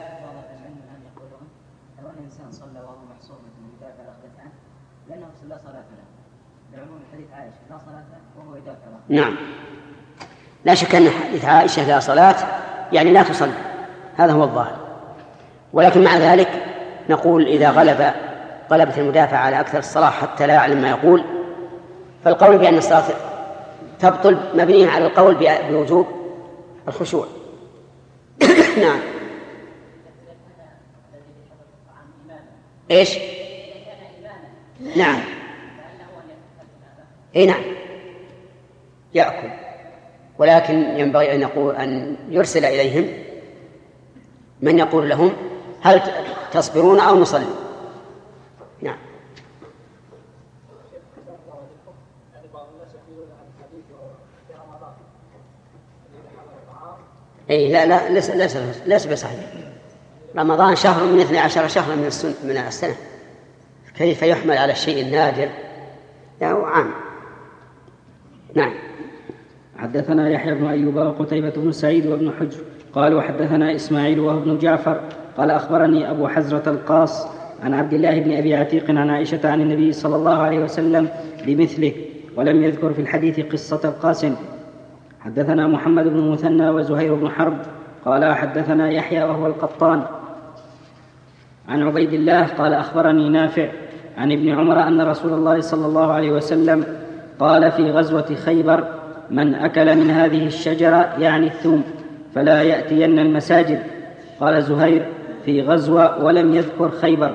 لو أن الإنسان صلى وهو محصور مثل يدافع الأخبثان لأنه لا صلاة له، لعموم حديث عائشة لا صلاة وهو يدافع الأخبثان. نعم، لا شك أن حديث عائشة لا صلاة يعني لا تصلي، هذا هو الظاهر. ولكن مع ذلك نقول إذا غلبت المدافع على أكثر الصلاة حتى لا يعلم ما يقول، فالقول بأن الصلاة تبطل مبني على القول بوجوب الخشوع. نعم. إيش؟ نعم. إيه نعم يأكل، ولكن ينبغي أن يرسل إليهم من يقول لهم هل تصبرون أو نصلي. نعم. إيه لا ليس بصحيح. رمضان شهر من 12 شهرا من السنة، كيف يحمل على الشيء النادر؟ له عام. نعم. حدثنا يحيى بن أيوب وقتيبة بن سعيد وابن حجر قال وحدثنا إسماعيل وهو ابن جعفر قال أخبرني أبو حزرة القاص عن عبد الله بن أبي عتيق عن عائشة عن النبي صلى الله عليه وسلم بمثله، ولم يذكر في الحديث قصة القاسم. حدثنا محمد بن المثنى وزهير بن حرب قال حدثنا يحيى وهو القطان عن عبيد الله قال أخبرني نافع عن ابن عمر أن رسول الله صلى الله عليه وسلم قال في غزوة خيبر من أكل من هذه الشجرة يعني الثوم فلا يأتين المساجد. قال زهير في غزوة ولم يذكر خيبر.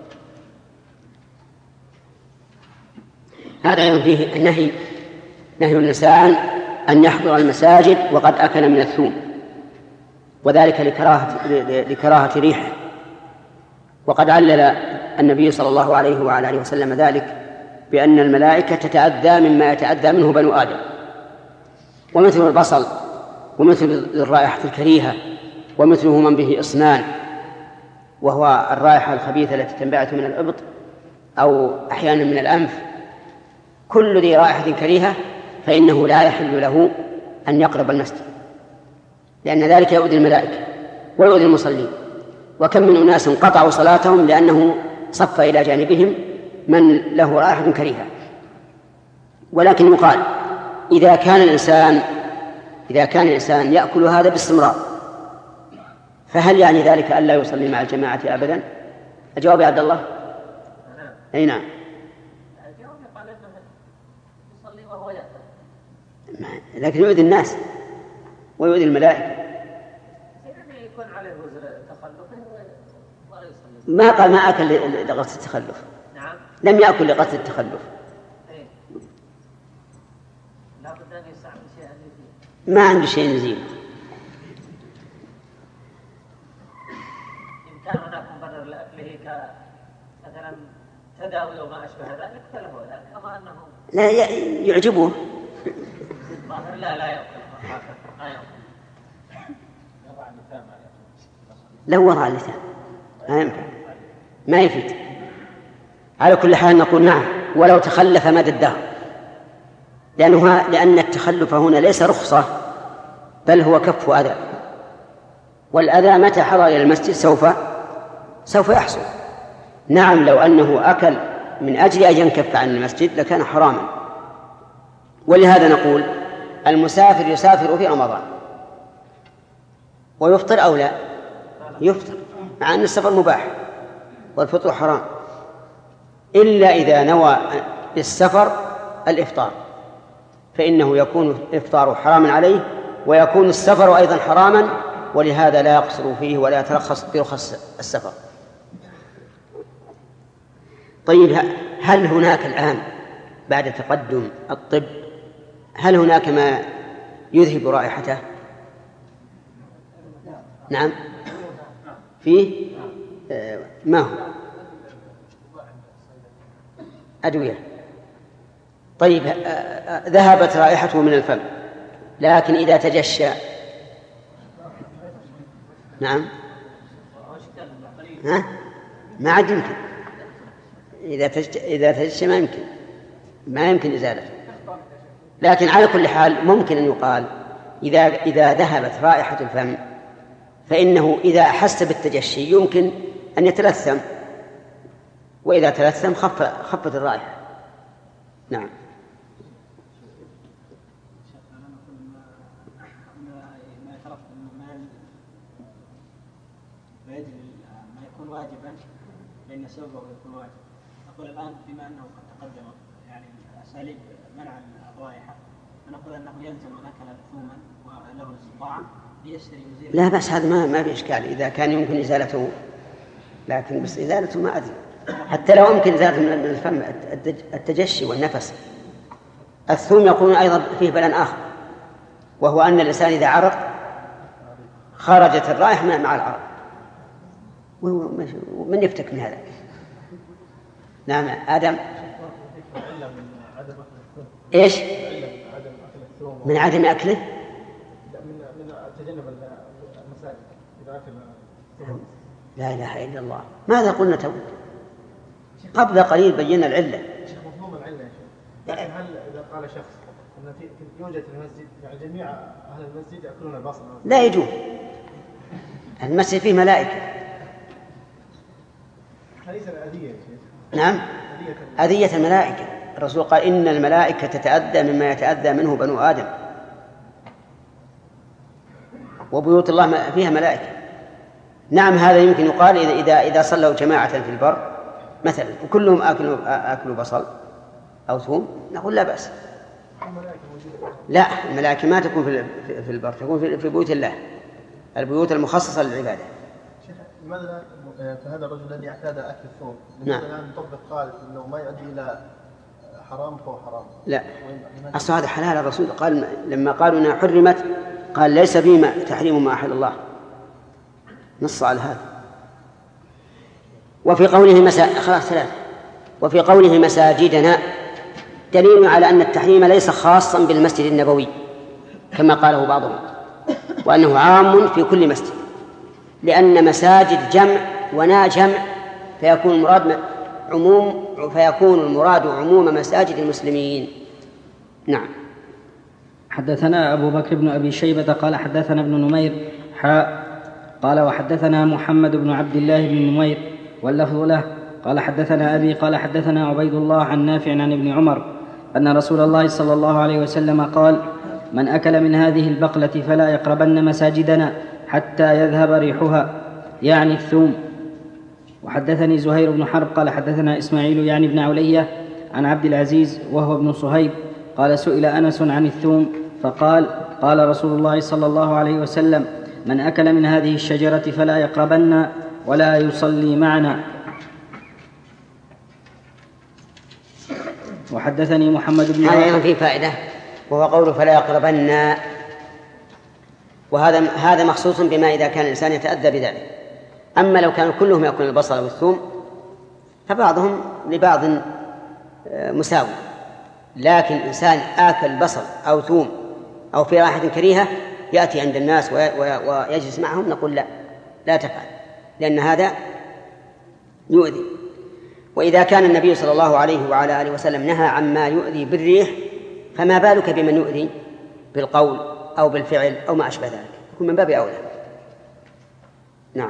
هذا فيه نهي الإنسان أن يحضر المساجد وقد أكل من الثوم، وذلك لكراهة ريحه. وقد علل النبي صلى الله عليه وعلى آله وسلم ذلك بأن الملائكة تتأذى مما يتأذى منه بنو آدم، ومثل البصل ومثل الرائحة الكريهة ومثله من به إصنان، وهو الرائحة الخبيثة التي تنبعث من الإبط أو أحيانا من الأنف. كل ذي رائحة كريهة فإنه لا يحل له أن يقرب المسجد، لأن ذلك يؤذي الملائكة ويؤذي المصلين. وكم من أناس قطعوا صلاتهم لأنه صف إلى جانبهم من له رائحة كريهة. ولكن يقال إذا كان الإنسان يأكل هذا باستمرار فهل يعني ذلك ألا يصلي مع الجماعة أبدا؟ الجواب يا عبد الله أي نعم. الجواب يقال أنه يصلي وهو يأكل، لكن يؤذي الناس ويؤذي الملائكة. يعني يكون عليه وزر التخلف ولا يصلي. ما قال ما أكل لقصد التخلف. نعم. لم يأكل لقصد التخلف. لا بد أن يستعمل شيئا يزيل. ما عنده شيء يزيل. إن كان هناك مبرر لأكله كمثلا تداوي وما أشبه ذلك فله ذلك، أما أنه لا يعجبه. لا يأكل. لو وضع اللسان ما يمكن، ما يفيد. على كل حال نقول نعم ولو تخلف مدى الدهر، لأن التخلف هنا ليس رخصة بل هو كف أذى، والأذى متى حضر إلى المسجد سوف يحصل. نعم لو أنه أكل من أجل أن ينكف عن المسجد لكان حراما. ولهذا نقول المسافر يسافر في رمضان ويفطر أو لا يفطر، مع أن السفر مباح والفطر حرام، إلا إذا نوى بالسفر الإفطار فإنه يكون الإفطار حراما عليه ويكون السفر أيضا حراما، ولهذا لا يقصر فيه ولا يترخص برخص السفر. طيب هل هناك الآن بعد تقدم الطب هل هناك ما يذهب رائحته؟ نعم فيه ما هو أدوية. طيب ذهبت رائحته من الفم، لكن إذا تجشى نعم ما عاد يمكن. إذا تجشى ما يمكن إزالته. لكن على كل حال ممكن أن يقال إذا ذهبت رائحة الفم فإنه إذا أحس بالتجشي يمكن أن يتلثم، وإذا تلثم خفت الرائحة. نعم. ما يكون واجبا لأن سببه يكون واجب. أقول الآن بما أنه قد تقدم يعني أساليب منع الرائحة فنقول أنه يلزم من أكل ثوما وله استطاعة ليشتري مزيل. لا بس هذا ما بإشكال إذا كان يمكن إزالته، لكن بس إزالته ما أدري. حتى لو يمكن إزالته من الفم التجشي والنفس. الثوم يكون أيضا فيه بلاء آخر، وهو أن الإنسان إذا عرق خرجت الرائحة مع العرق، ومن يفتك من هذا؟ نعم آدم. إيش؟ من عدم أكله؟ من تجنب المسائل إذا أكل. لا إله إلا الله، ماذا قلنا تو؟ قبل قليل بينا العلة. شيخ مفهوم العلة يا شيخ، لكن هل إذا قال شخص أن يوجد في المسجد يعني جميع أهل المسجد يأكلون البصل؟ لا يجوز، المسجد فيه ملائكة. ليس الأذية يا شيخ. نعم أذية الملائكة، الرسول قال إن الملائكة تتأذى مما يتأذى منه بنو آدم، وبيوت الله فيها ملائكة. نعم هذا يمكن يقال إذا صلوا جماعة في البر مثلا وكلهم أكلوا بصل أو ثوم نقول لا بأس. لا، الملائكة ما تكون في البر، تكون في بيوت الله، البيوت المخصصة للعبادة. لماذا فهذا الرجل الذي اعتاد أكل الثوم لماذا الآن نطبق قال إنه ما يؤدي إلى حرام فهو حرام؟ لا، أصل هذا حلال. الرسول قال لما قالوا إنها حرمت قال ليس بما تحريم ما أحل الله، نص على هذا. وفي قوله مساجدنا دليل على أن التحريم ليس خاصا بالمسجد النبوي كما قاله بعضهم، وأنه عام في كل مسجد، لأن مساجد جمع ونا جمع فيكون المراد عموم مساجد المسلمين. نعم. حدثنا أبو بكر بن أبي شيبة قال حدثنا ابن نمير قال وحدثنا محمد بن عبد الله بن نمير واللفظ له قال حدثنا أبي قال حدثنا عبيد الله عن نافع عن ابن عمر أن رسول الله صلى الله عليه وسلم قال من أكل من هذه البقلة فلا يقربن مساجدنا حتى يذهب ريحها، يعني الثوم. وحدثني زهير بن حرب قال حدثنا إسماعيل يعني ابن علية عن عبد العزيز وهو ابن صهيب قال سئل أنس عن الثوم فقال قال رسول الله صلى الله عليه وسلم من أكل من هذه الشجرة فلا يقربن ولا يصلي معنا. وحدثني محمد بن هذا فيه فائدة، وهو قوله فلا يقربن، وهذا مخصوص بما إذا كان الإنسان يتأذى بذلك. أما لو كانوا كلهم يأكلون البصل والثوم فبعضهم لبعض مساوي، لكن إنسان آكل بصل أو ثوم أو في رائحة كريهة يأتي عند الناس ويجلس معهم نقول لا تفعل، لأن هذا يؤذي. وإذا كان النبي صلى الله عليه وعلى آله وسلم نهى عما يؤذي بالريح فما بالك بمن يؤذي بالقول أو بالفعل أو ما أشبه ذلك، يكون من باب أولى. نعم.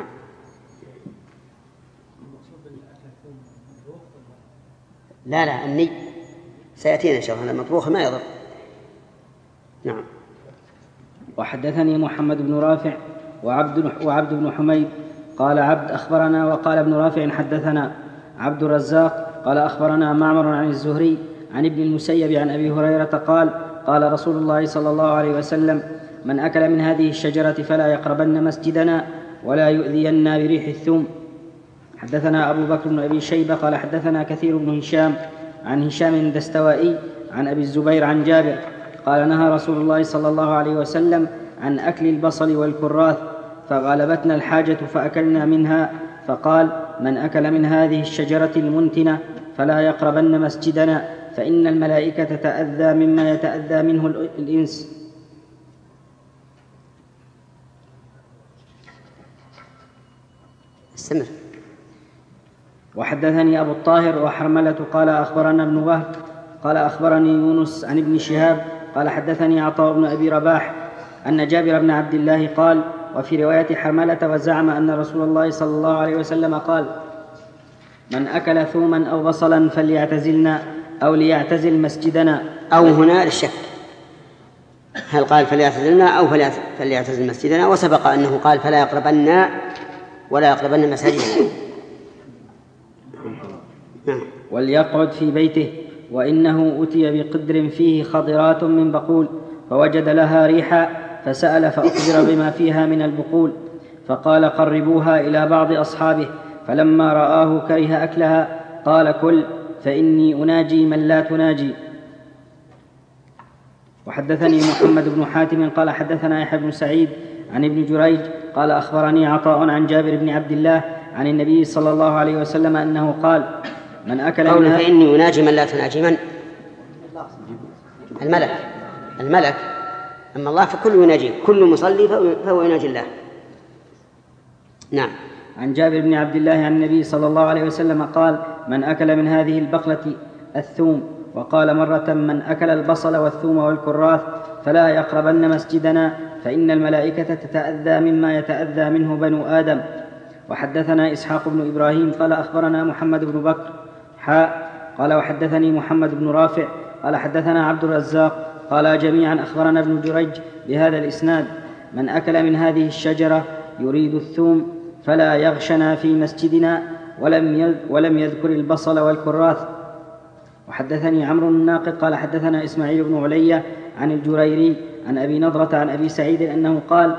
لا الني سيأتينا إن شاء الله، المطبوخ ما يضر. نعم. وحدثني محمد بن رافع وعبد بن حميد قال عبد أخبرنا وقال ابن رافع حدثنا عبد الرزاق قال أخبرنا معمر عن الزهري عن ابن المسيب عن أبي هريرة قال قال رسول الله صلى الله عليه وسلم من أكل من هذه الشجرة فلا يقربن مسجدنا ولا يؤذينا بريح الثوم. حدثنا أبو بكر بن أبي شيبة قال حدثنا كثير بن هشام عن هشام الدستوائي عن أبي الزبير عن جابر قال نهى رسول الله صلى الله عليه وسلم عن أكل البصل والكراث فغلبتنا الحاجة فأكلنا منها، فقال من أكل من هذه الشجرة المنتنة فلا يقربن مسجدنا فإن الملائكة تتأذى مما يتأذى منه الإنس. استمر. وحدثني أبو الطاهر وحرملة قال أخبرنا ابن وهب قال أخبرني يونس عن ابن شهاب قال حدثني عطاء بن أبي رباح أن جابر بن عبد الله قال وفي رواية حرملة وزعم أن رسول الله صلى الله عليه وسلم قال من أكل ثوما أو بصلا فليعتزلنا أو ليعتزل مسجدنا. أو هنا للشك هل قال فليعتزلنا أو فليعتزل مسجدنا، وسبق أنه قال فلا يقربن ولا يقربن مساجدنا. وليقعد في بيته وإنه أتي بقدر فيه خضرات من بقول فوجد لها ريحا فسأل فأخبر بما فيها من البقول فقال قربوها إلى بعض أصحابه فلما رآه كره أكلها قال كل فإني أناجي من لا تناجي. وحدثني محمد بن حاتم قال حدثنا يحيى بن سعيد عن ابن جريج قال أخبرني عطاء عن جابر بن عبد الله عن النبي صلى الله عليه وسلم أنه قال من أكل قوله فإني أناجي من لا تناجي من؟ الملك أما الله فكل يناجي كل مصلي فهو يناجي الله. نعم. عن جابر بن عبد الله عن النبي صلى الله عليه وسلم قال من أكل من هذه البقلة الثوم وقال مرة من أكل البصل والثوم والكراث فلا يقربن مسجدنا فإن الملائكة تتأذى مما يتأذى منه بنو آدم. وحدثنا إسحاق بن إبراهيم قال أخبرنا محمد بن بكر قال وحدثني محمد بن رافع قال حدثنا عبد الرزاق قال جميعا أخبرنا ابن جريج بهذا الإسناد من أكل من هذه الشجرة يريد الثوم فلا يغشنا في مسجدنا ولم يذكر البصل والكراث. وحدثني عمرو الناقد قال حدثنا إسماعيل بن علية عن الجريري عن أبي نضرة عن أبي سعيد أنه قال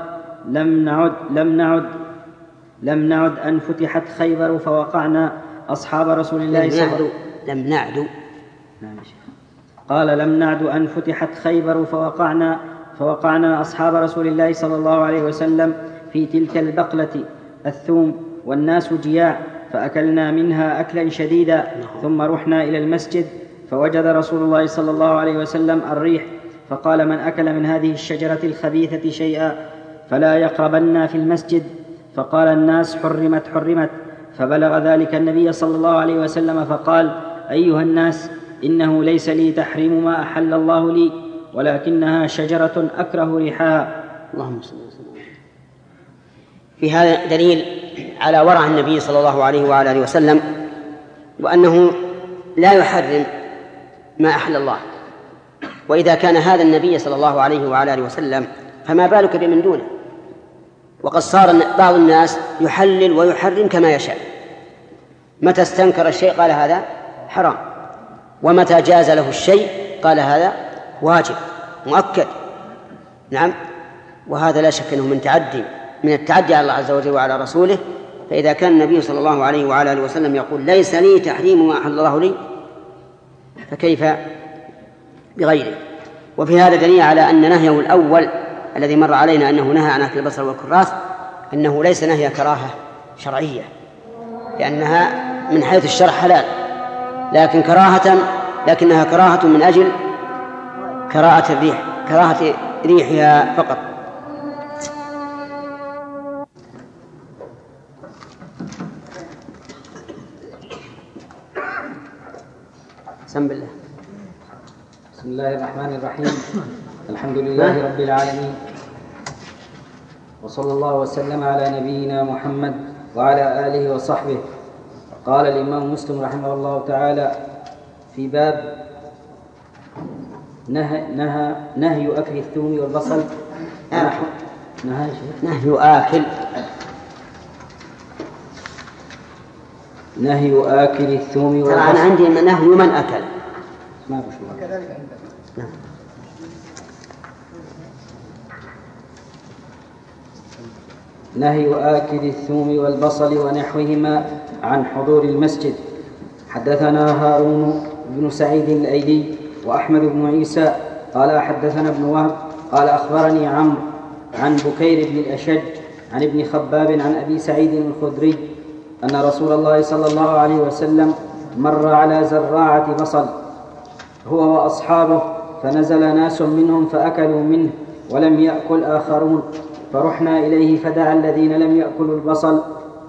لم نعد أن فتحت خيبر فوقعنا أصحاب رسول الله صلى الله عليه وسلم قال لم نعد أن فتحت خيبر فوقعنا أصحاب رسول الله صلى الله عليه وسلم في تلك البقلة الثوم والناس جياع فأكلنا منها أكلا شديدا ثم رحنا إلى المسجد فوجد رسول الله صلى الله عليه وسلم الريح فقال من أكل من هذه الشجرة الخبيثة شيئا فلا يقربنا في المسجد فقال الناس حرمت فبلغ ذلك النبي صلى الله عليه وسلم فقال أيها الناس إنه ليس لي تحريم ما أحل الله لي ولكنها شجرة أكره ريحها. اللهم صل وسلم. في هذا دليل على ورع النبي صلى الله عليه وعلى آله وسلم وأنه لا يحرم ما أحل الله. وإذا كان هذا النبي صلى الله عليه وعلى آله وسلم فما بالك بمن دونه. وقد صار بعض الناس يحلل ويحرم كما يشاء متى استنكر الشيء قال هذا حرام ومتى جاز له الشيء قال هذا واجب مؤكد. نعم. وهذا لا شك أنه من التعدي على الله عز وجل وعلى رسوله. فإذا كان النبي صلى الله عليه وعلى آله وسلم يقول ليس لي تحريم ما أحل الله لي فكيف بغيره. وفي هذا دليل على أن نهيه الأول الذي مر علينا أنه نهى عن أكل البصل والكراث أنه ليس نهي كراهة شرعية لأنها من حيث الشرع حلال لكنها كراهة من أجل كراهة ريحها فقط. بسم الله الرحمن الرحيم الحمد لله رب العالمين وصلى الله وسلم على نبينا محمد وعلى آله وصحبه. قال الإمام مسلم رحمه الله تعالى في باب نهي أكل الثوم والبصل نهي آكل الثوم والبصل. أنا عندي نهي من أكل ما كذلك نعم. نهي آكل الثوم والبصل ونحوهما عن حضور المسجد. حدثنا هارون بن سعيد الأيلي وأحمد بن عيسى قال حدثنا ابن وهب قال أخبرني عمرو عن بكير بن الأشج عن ابن خباب عن أبي سعيد الخدري أن رسول الله صلى الله عليه وسلم مر على زراعة بصل هو وأصحابه فنزل ناس منهم فأكلوا منه ولم يأكل آخرون فرحنا إليه فدعا الذين لم يأكلوا البصل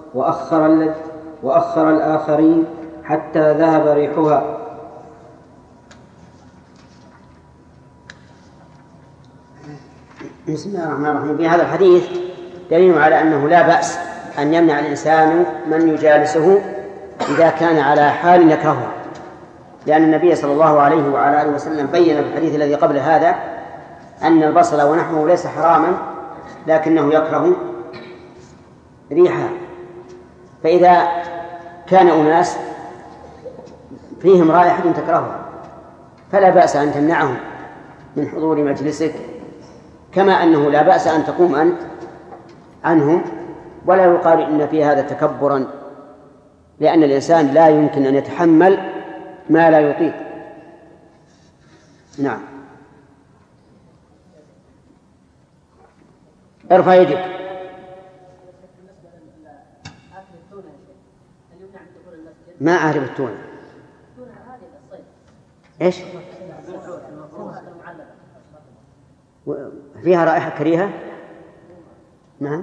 وأخر الآخرين حتى ذهب ريحها. بسم الله الرحمن الرحيم. في هذا الحديث دليل على أنه لا بأس أن يمنع الإنسان من يجالسه إذا كان على حال يكرهها لأن النبي صلى الله عليه وعلى آله وسلم بين في الحديث الذي قبل هذا أن البصل ونحوه ليس حراما لكنه يكره ريحها. فإذا كان أناس فيهم رائحة تكرهها فلا بأس أن تمنعهم من حضور مجلسك، كما أنه لا بأس أن تقوم أنت عنهم، ولا يقال إن في هذا تكبرا، لأن الإنسان لا يمكن أن يتحمل ما لا يطيق. نعم. ارفع يدك. ما أعرف التونة. إيش؟ فيها رائحة كريهة؟ نعم.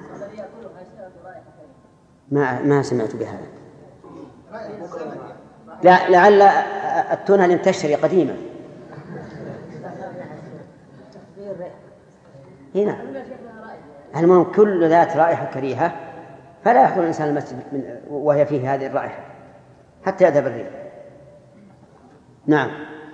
ما سمعت بهذا. لا، لعل التونة لم تشتري قديما. هنا المهم كل ذات رائحة كريهة فلا يحضر الإنسان المسجد وهي فيه هذه الرائحة حتى يذهب الريح. نعم.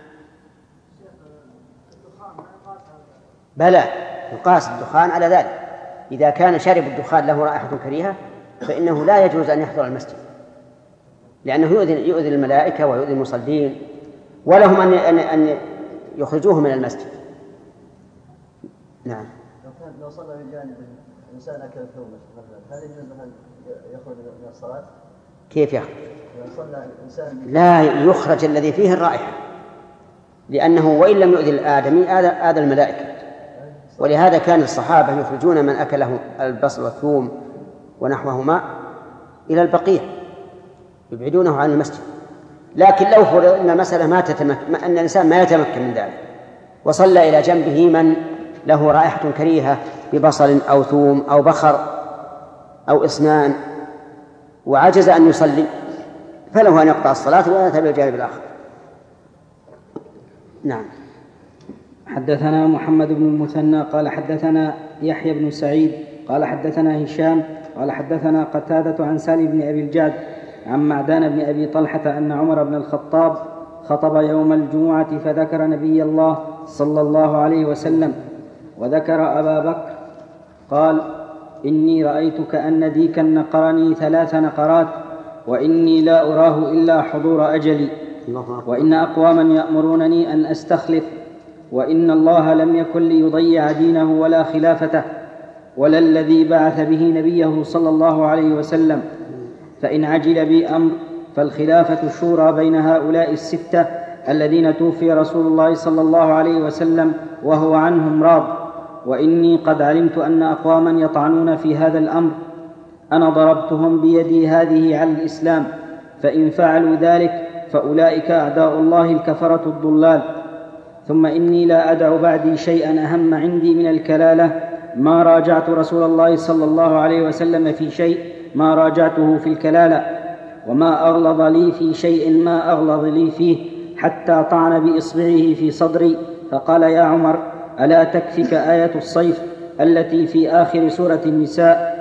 بلى، يقاس الدخان على ذلك. إذا كان شرب الدخان له رائحة كريهة فإنه لا يجوز أن يحضر المسجد، لأنه يؤذي الملائكة ويؤذي المصلين، ولهم أن يخرجوه من المسجد. نعم. لو صلى بجانب إنسان أكل ثوم مثلا، هل يجوز أن يخرج من الصلاة؟ كيف يخرج؟ لو صلى إنسان لا يخرج الذي فيه الرائحة، لأنه وإن لم يؤذي الآدمي آذى الملائكة، ولهذا كان الصحابة يخرجون من أكله البصل والثوم ونحوهما إلى البقيع يبعدونه عن المسجد. لكن لو فرض أن المسألة أن الإنسان ما يتمكن من ذلك وصلى إلى جنبه من له رائحة كريهة ببصل أو ثوم أو بخر أو إسنان وعجز أن يصلي، فله أن يقطع الصلاة ويذهب إلى الجانب الآخر. نعم. حدثنا محمد بن المثنى قال حدثنا يحيى بن سعيد قال حدثنا هشام قال حدثنا قتادة عن سالم بن أبي الجعد عن معدان بن أبي طلحة أن عمر بن الخطاب خطب يوم الجمعة فذكر نبي الله صلى الله عليه وسلم وذكر أبا بكر قال: إني رأيت كأن ديكا نقرني 3 نقرات وإني لا أراه إلا حضور أجلي، وإن أقواما يأمرونني أن أستخلف، وإن الله لم يكن ليضيع دينه ولا خلافته ولا الذي بعث به نبيه صلى الله عليه وسلم، فإن عجل بي أمر فالخلافة شورى بين هؤلاء 6 الذين توفي رسول الله صلى الله عليه وسلم وهو عنهم راض، وإني قد علمت أن أقواما يطعنون في هذا الأمر أنا ضربتهم بيدي هذه على الإسلام، فإن فعلوا ذلك فأولئك أعداء الله الكفرة الضلال. ثم إني لا أدع بعدي شيئا أهم عندي من الكلالة، ما راجعت رسول الله صلى الله عليه وسلم في شيء ما راجعته في الكلالة، وما أغلظ لي في شيء ما أغلظ لي فيه، حتى طعن بإصبعه في صدري فقال: يا عمر، ألا تكفك آية الصيف التي في آخر سورة النساء؟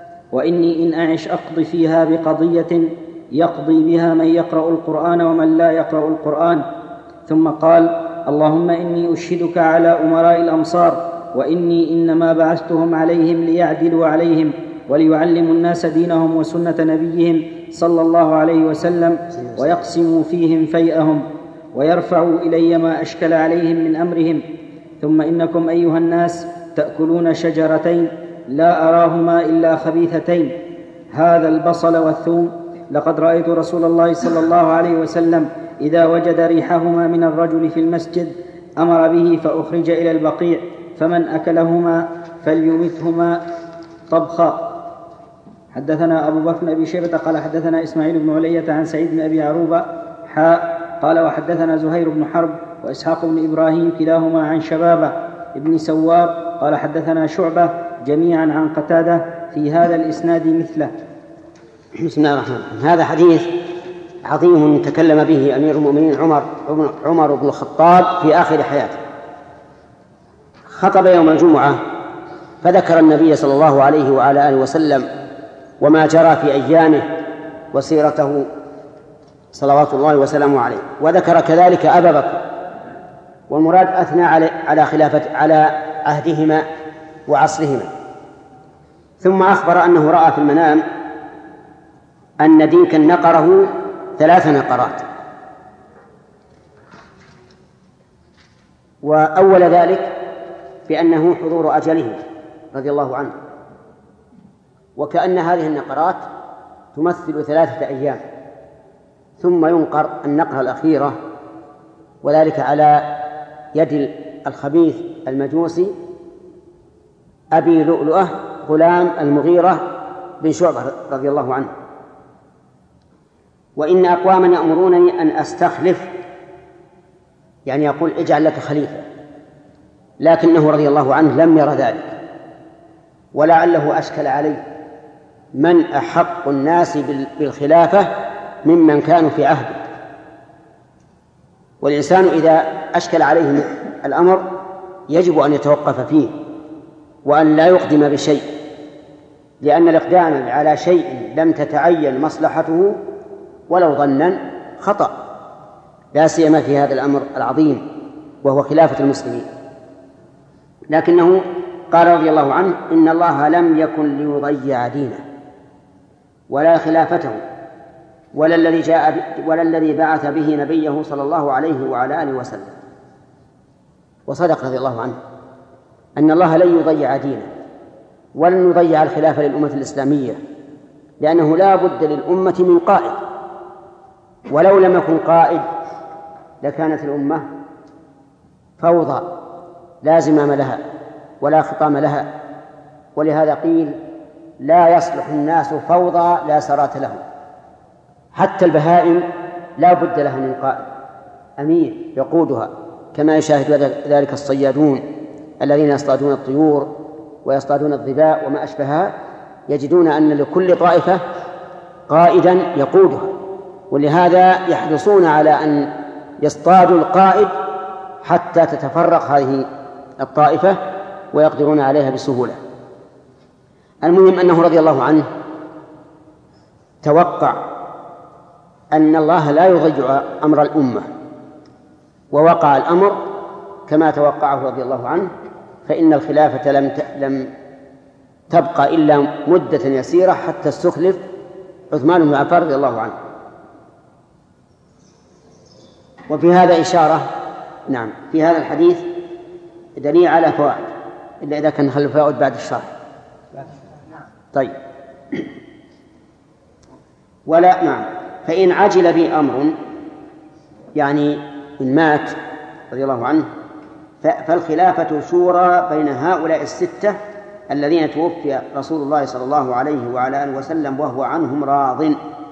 وإني إن أعش أقضي فيها بقضية يقضي بها من يقرأ القرآن ومن لا يقرأ القرآن. ثم قال: اللهم إني أشهدك على أمراء الأمصار، وإني إنما بعثتهم عليهم ليعدلوا عليهم وليعلموا الناس دينهم وسنة نبيهم صلى الله عليه وسلم، ويقسموا فيهم فيئهم ويرفعوا إلي ما أشكل عليهم من أمرهم. ثم إنكم أيها الناس تأكلون شجرتين لا أراهما إلا خبيثتين، هذا البصل والثوم. لقد رأيت رسول الله صلى الله عليه وسلم إذا وجد ريحهما من الرجل في المسجد أمر به فأخرج إلى البقيع، فمن أكلهما فليمثهما طبخا. حدثنا أبو بكر بن أبي شيبة قال حدثنا إسماعيل بن علية عن سعيد بن أبي عروبة قال وحدثنا زهير بن حرب وإسحاق بن إبراهيم كلاهما عن شبابة ابن سوار قال حدثنا شعبة جميعا عن قتادة في هذا الإسناد مثله. بسم الله الرحمن الرحيم. هذا حديث عظيم تكلم به أمير المؤمنين عمر بن الخطاب في آخر حياته. خطب يوم الجمعة فذكر النبي صلى الله عليه وعلى آله وسلم وما جرى في أيامه وسيرته صلوات الله وسلامه عليه، وذكر كذلك أبا بكر، والمراد أثنى على عهدهما وعصرهما. ثم أخبر أنه رأى في المنام أن ديكا نقره 3 نقرات، وأول ذلك بأنه حضور أجله رضي الله عنه، وكأن هذه النقرات تمثل 3 أيام، ثم ينقر النقرة الأخيرة، وذلك على يد الخبيث المجوسي أبي لؤلؤة غلام المغيرة بن شعبة رضي الله عنه. وإن أقواما يأمرونني أن أستخلف، يعني يقول اجعل لك خليفة، لكنه رضي الله عنه لم ير ذلك، ولعله أشكل عليه من أحق الناس بالخلافة ممن كانوا في عهده. والإنسان إذا أشكل عليه الأمر يجب أن يتوقف فيه وأن لا يقدم بشيء، لأن الإقدام على شيء لم تتعين مصلحته ولو ظنا خطأ، لا سيما في هذا الأمر العظيم وهو خلافة المسلمين. لكنه قال رضي الله عنه إن الله لم يكن ليضيع دينه ولا خلافته ولا الذي بعث به نبيه صلى الله عليه وعلى آله وسلم. وصدق رضي الله عنه أن الله لن يضيع دينه ولن يضيع الخلافة للأمة الإسلامية، لأنه لا بد للأمة من قائد، ولو لم يكن قائد لكانت الأمة فوضى لا زمام لها ولا خطام لها. ولهذا قيل لا يصلح الناس فوضى لا سرات لهم، حتى البهائم لا بد لها من قائد أمير يقودها، كما يشاهد ذلك الصيادون الذين يصطادون الطيور ويصطادون الظباء وما أشبهها، يجدون أن لكل طائفة قائدا يقودها، ولهذا يحرصون على أن يصطادوا القائد حتى تتفرق هذه الطائفة ويقدرون عليها بسهولة. المهم أنه رضي الله عنه توقع أن الله لا يضيع أمر الأمة، ووقع الأمر كما توقعه رضي الله عنه، فإن الخلافة لم تبقى إلا مدة يسيرة حتى استخلف عثمان بن عفان رضي الله عنه. وفي هذا إشارة، نعم، في هذا الحديث دليل على فوائد، إلا إذا كان خلف فوائد بعد الشرح. طيب، ولا نعم، فإن عجل به أمر، يعني إن مات رضي الله عنه، فالخلافة شورى بين هؤلاء 6 الذين توفي رسول الله صلى الله عليه وعلى آله وسلم وهو عنهم راض،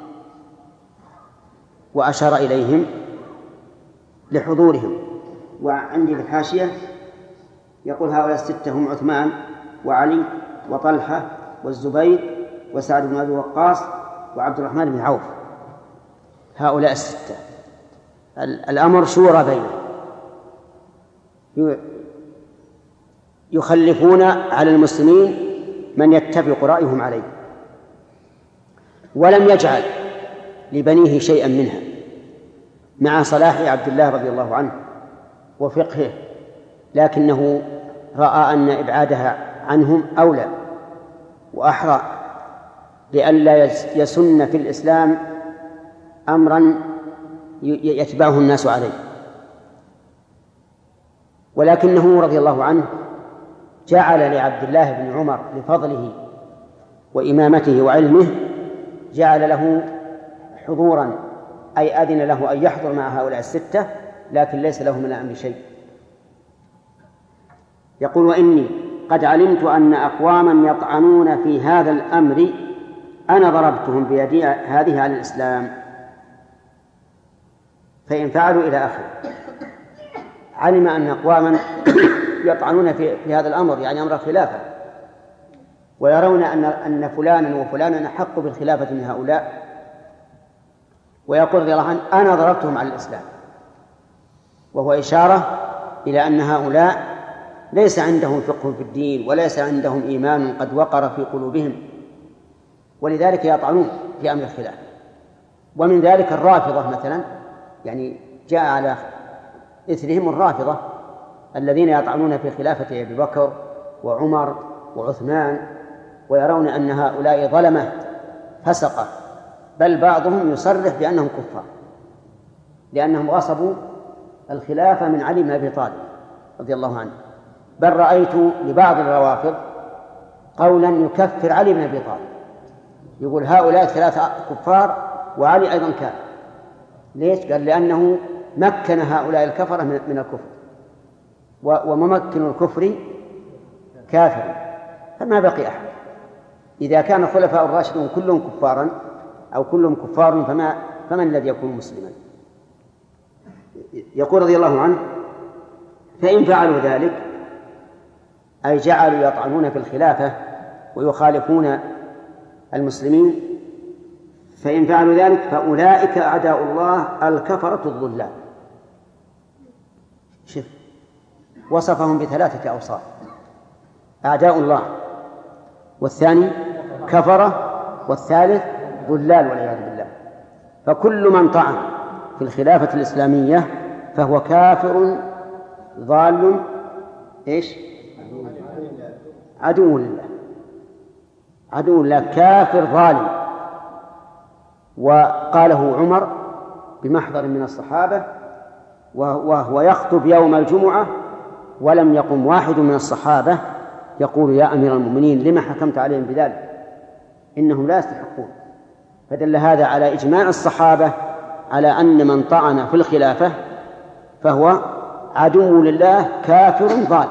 وأشار إليهم لحضورهم. وعندي في الحاشية يقول هؤلاء 6 هم عثمان وعلي وطلحة والزبير وسعد بن أبي وقاص وعبد الرحمن بن عوف. هؤلاء 6 الأمر شورى بينهم، يخلفون على المسلمين من يتفق رأيهم عليه، ولم يجعل لبنيه شيئا منها، مع صلاح عبد الله رضي الله عنه وفقهه، لكنه رأى أن إبعادها عنهم أولى وأحرى، لئلا يسن في الإسلام أمرا يتبعه الناس عليه. ولكنه رضي الله عنه جعل لعبد الله بن عمر لفضله وإمامته وعلمه، جعل له حضورا، أي أذن له أن يحضر مع هؤلاء 6، لكن ليس له من الأمر شيء. يقول وإني قد علمت أن أقواما يطعنون في هذا الأمر أنا ضربتهم بيدي هذه على الإسلام فإن فعلوا إلى آخره. علم أن أقواما يطعنون في هذا الأمر، يعني أمر الخلافة، ويرون أن فلانا وفلانا أحق بالخلافة من هؤلاء، ويقول رضي الله عنه أنا ضربتهم على الإسلام، وهو إشارة إلى أن هؤلاء ليس عندهم فقه في الدين وليس عندهم إيمان قد وقر في قلوبهم، ولذلك يطعنون في أمر الخلافة. ومن ذلك الرافضة مثلا، يعني جاء على إثرهم الرافضة الذين يطعنون في خلافة أبي بكر وعمر وعثمان، ويرون أن هؤلاء ظلمة فسقة، بل بعضهم يصرح بأنهم كفار لأنهم غصبوا الخلافة من علي بن أبي طالب رضي الله عنه، بل رأيت لبعض الروافض قولا يكفر علي بن أبي طالب، يقول هؤلاء 3 كفار وعلي أيضا كافر. ليش؟ قال لأنه مكن هؤلاء الكفرة من الكفر، وممكن الكفر كافر، فما بقي أحد. إذا كان الخلفاء الراشدون كلهم كفارا أو كلهم كفار فمن الذي يكون مسلما؟ يقول رضي الله عنه: فإن فعلوا ذلك، أي جعلوا يطعنون في الخلافة ويخالفون المسلمين، فإن فعلوا ذلك فأولئك أعداء الله الكفرة الضلال. شوف، وصفهم ب3 أوصاف: أعداء الله، والثاني كفرة، والثالث ضلال والعياذ بالله. فكل من طعن في الخلافة الإسلامية فهو كافر ضال إيش؟ عدو لله، عدو لله، كافر ظالم. وقاله عمر بمحضر من الصحابة وهو يخطب يوم الجمعة، ولم يقم واحد من الصحابة يقول: يا أمير المؤمنين لما حكمت عليهم بذلك؟ إنهم لا يستحقون. فدل هذا على إجماع الصحابة على أن من طعن في الخلافة فهو عدو لله كافر ضال.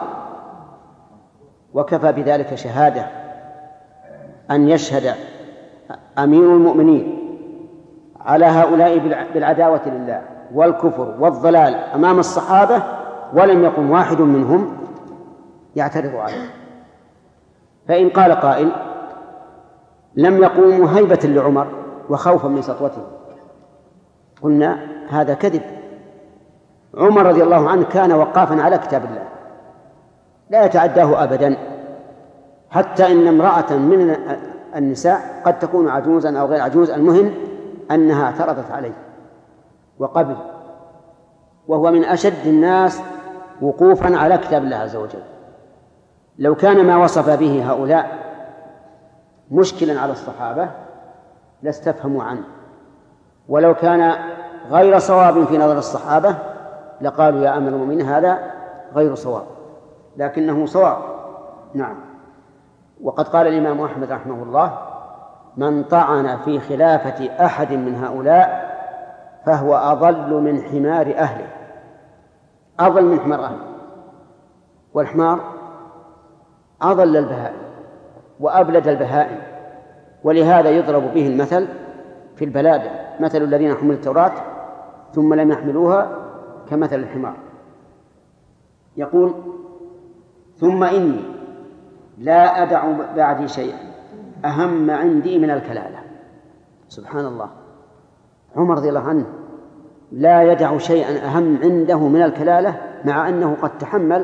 وكفى بذلك شهادة أن يشهد أمير المؤمنين على هؤلاء بالعداوة لله والكفر والضلال أمام الصحابة ولم يقم واحد منهم يعترض عليه. فإن قال قائل: لم يقوموا هيبة لعمر وخوفا من سطوته، قلنا هذا كذب. عمر رضي الله عنه كان وقافا على كتاب الله لا يتعداه أبدا، حتى إن امرأة من النساء قد تكون عجوزا أو غير عجوز، المهم أنها اعترضت عليه وقبل، وهو من أشد الناس وقوفا على كتاب الله عز وجل. لو كان ما وصف به هؤلاء مشكلا على الصحابة لاستفهموا عنه، ولو كان غير صواب في نظر الصحابة لقالوا: يا أمير المؤمنين هذا غير صواب، لكنه صواب. نعم. وقد قال الإمام أحمد رحمه الله: من طعن في خلافة أحد من هؤلاء فهو أضل من حمار أهله. أضل من حمار أهله، والحمار أضل البهائم وأبلد البهائم، ولهذا يضرب به المثل في البلادة: مثل الذين حملوا التوراة ثم لم يحملوها كمثل الحمار. يقول: ثم إني لا أدع بعدي شيئا أهم عندي من الكلالة. سبحان الله، عمر رضي الله عنه لا يدع شيئا أهم عنده من الكلالة، مع أنه قد تحمل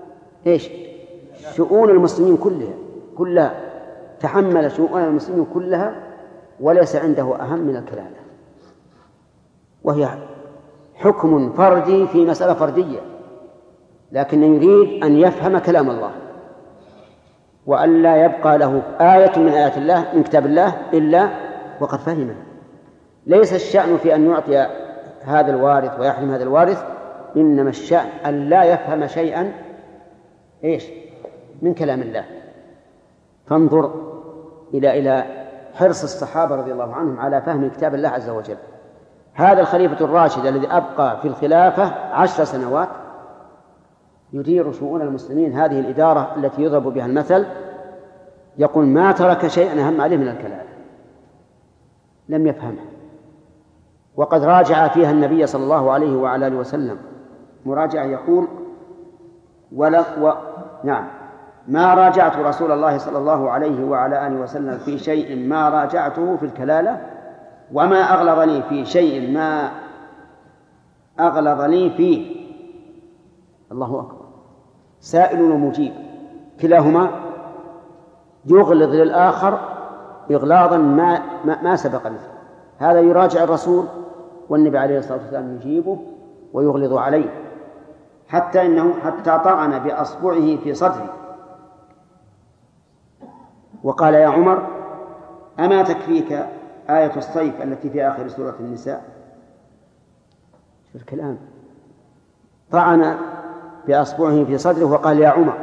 شؤون المسلمين كلها تحمل شؤون المسلمين كلها، وليس عنده أهم من الكلالة، وهي حكم فردي في مسألة فردية، لكن يريد أن يفهم كلام الله وأن لا يبقى له آية من آيات الله من كتاب الله إلا وقد فهمه. ليس الشأن في أن يعطي هذا الوارث ويحرم هذا الوارث، إنما الشأن أن لا يفهم شيئا من كلام الله. فانظر إلى حرص الصحابة رضي الله عنهم على فهم كتاب الله عز وجل. هذا الخليفة الراشد الذي أبقى في الخلافة 10 سنوات يدير شؤون المسلمين، هذه الإدارة التي يضرب بها المثل، يقول: ما ترك شيئا أهم عليه من الكلام، لم يفهمه. وقد راجع فيها النبي صلى الله عليه وعلى آله وسلم مراجعة، يقول: نعم، ما راجعت رسول الله صلى الله عليه وعلى آله وسلم في شيء ما راجعته في الكلالة، وما أغلظني في شيء ما أغلظني فيه. الله أكبر، سائل ومجيب، كلاهما يغلظ للآخر إغلاظا ما سبق له. هذا يراجع الرسول والنبي عليه الصلاة والسلام يجيبه ويغلظ عليه، حتى طعن بأصبعه في صدره وقال: يا عمر، أما تكفيك آية الصيف التي في آخر سورة النساء؟ شوف الكلام، طعن بأصبعه في صدره وقال يا عمر.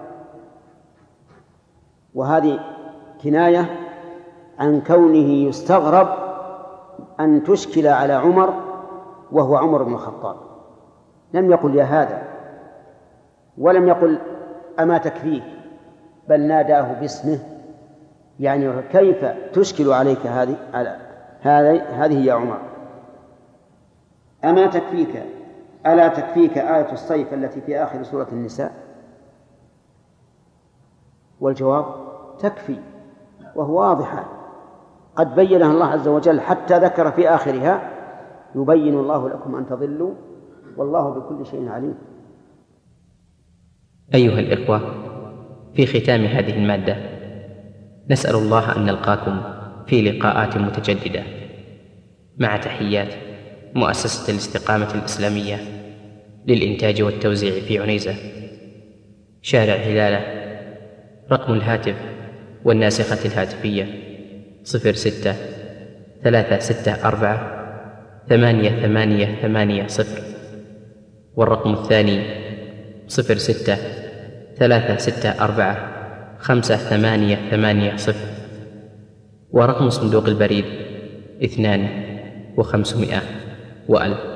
وهذه كناية عن كونه يستغرب أن تشكل على عمر وهو عمر بن الخطاب. لم يقل يا هذا، ولم يقل أما تكفيك، بل ناداه باسمه، يعني كيف تشكل عليك هذه يا عمر. أما تكفيك، ألا تكفيك آية الصيف التي في آخر سورة النساء؟ والجواب تكفي، وهو واضحة قد بينها الله عز وجل، حتى ذكر في آخرها يبين الله لكم أن تضلوا والله بكل شيء عليم. أيها الإخوة، في ختام هذه المادة نسأل الله أن نلقاكم في لقاءات متجددة، مع تحيات مؤسسة الاستقامة الإسلامية للإنتاج والتوزيع في عنيزة، شارع هلالة. رقم الهاتف والناسخة الهاتفية 06-364-8880، والرقم الثاني 06-364-5880، ورقم صندوق البريد 2500 و1000.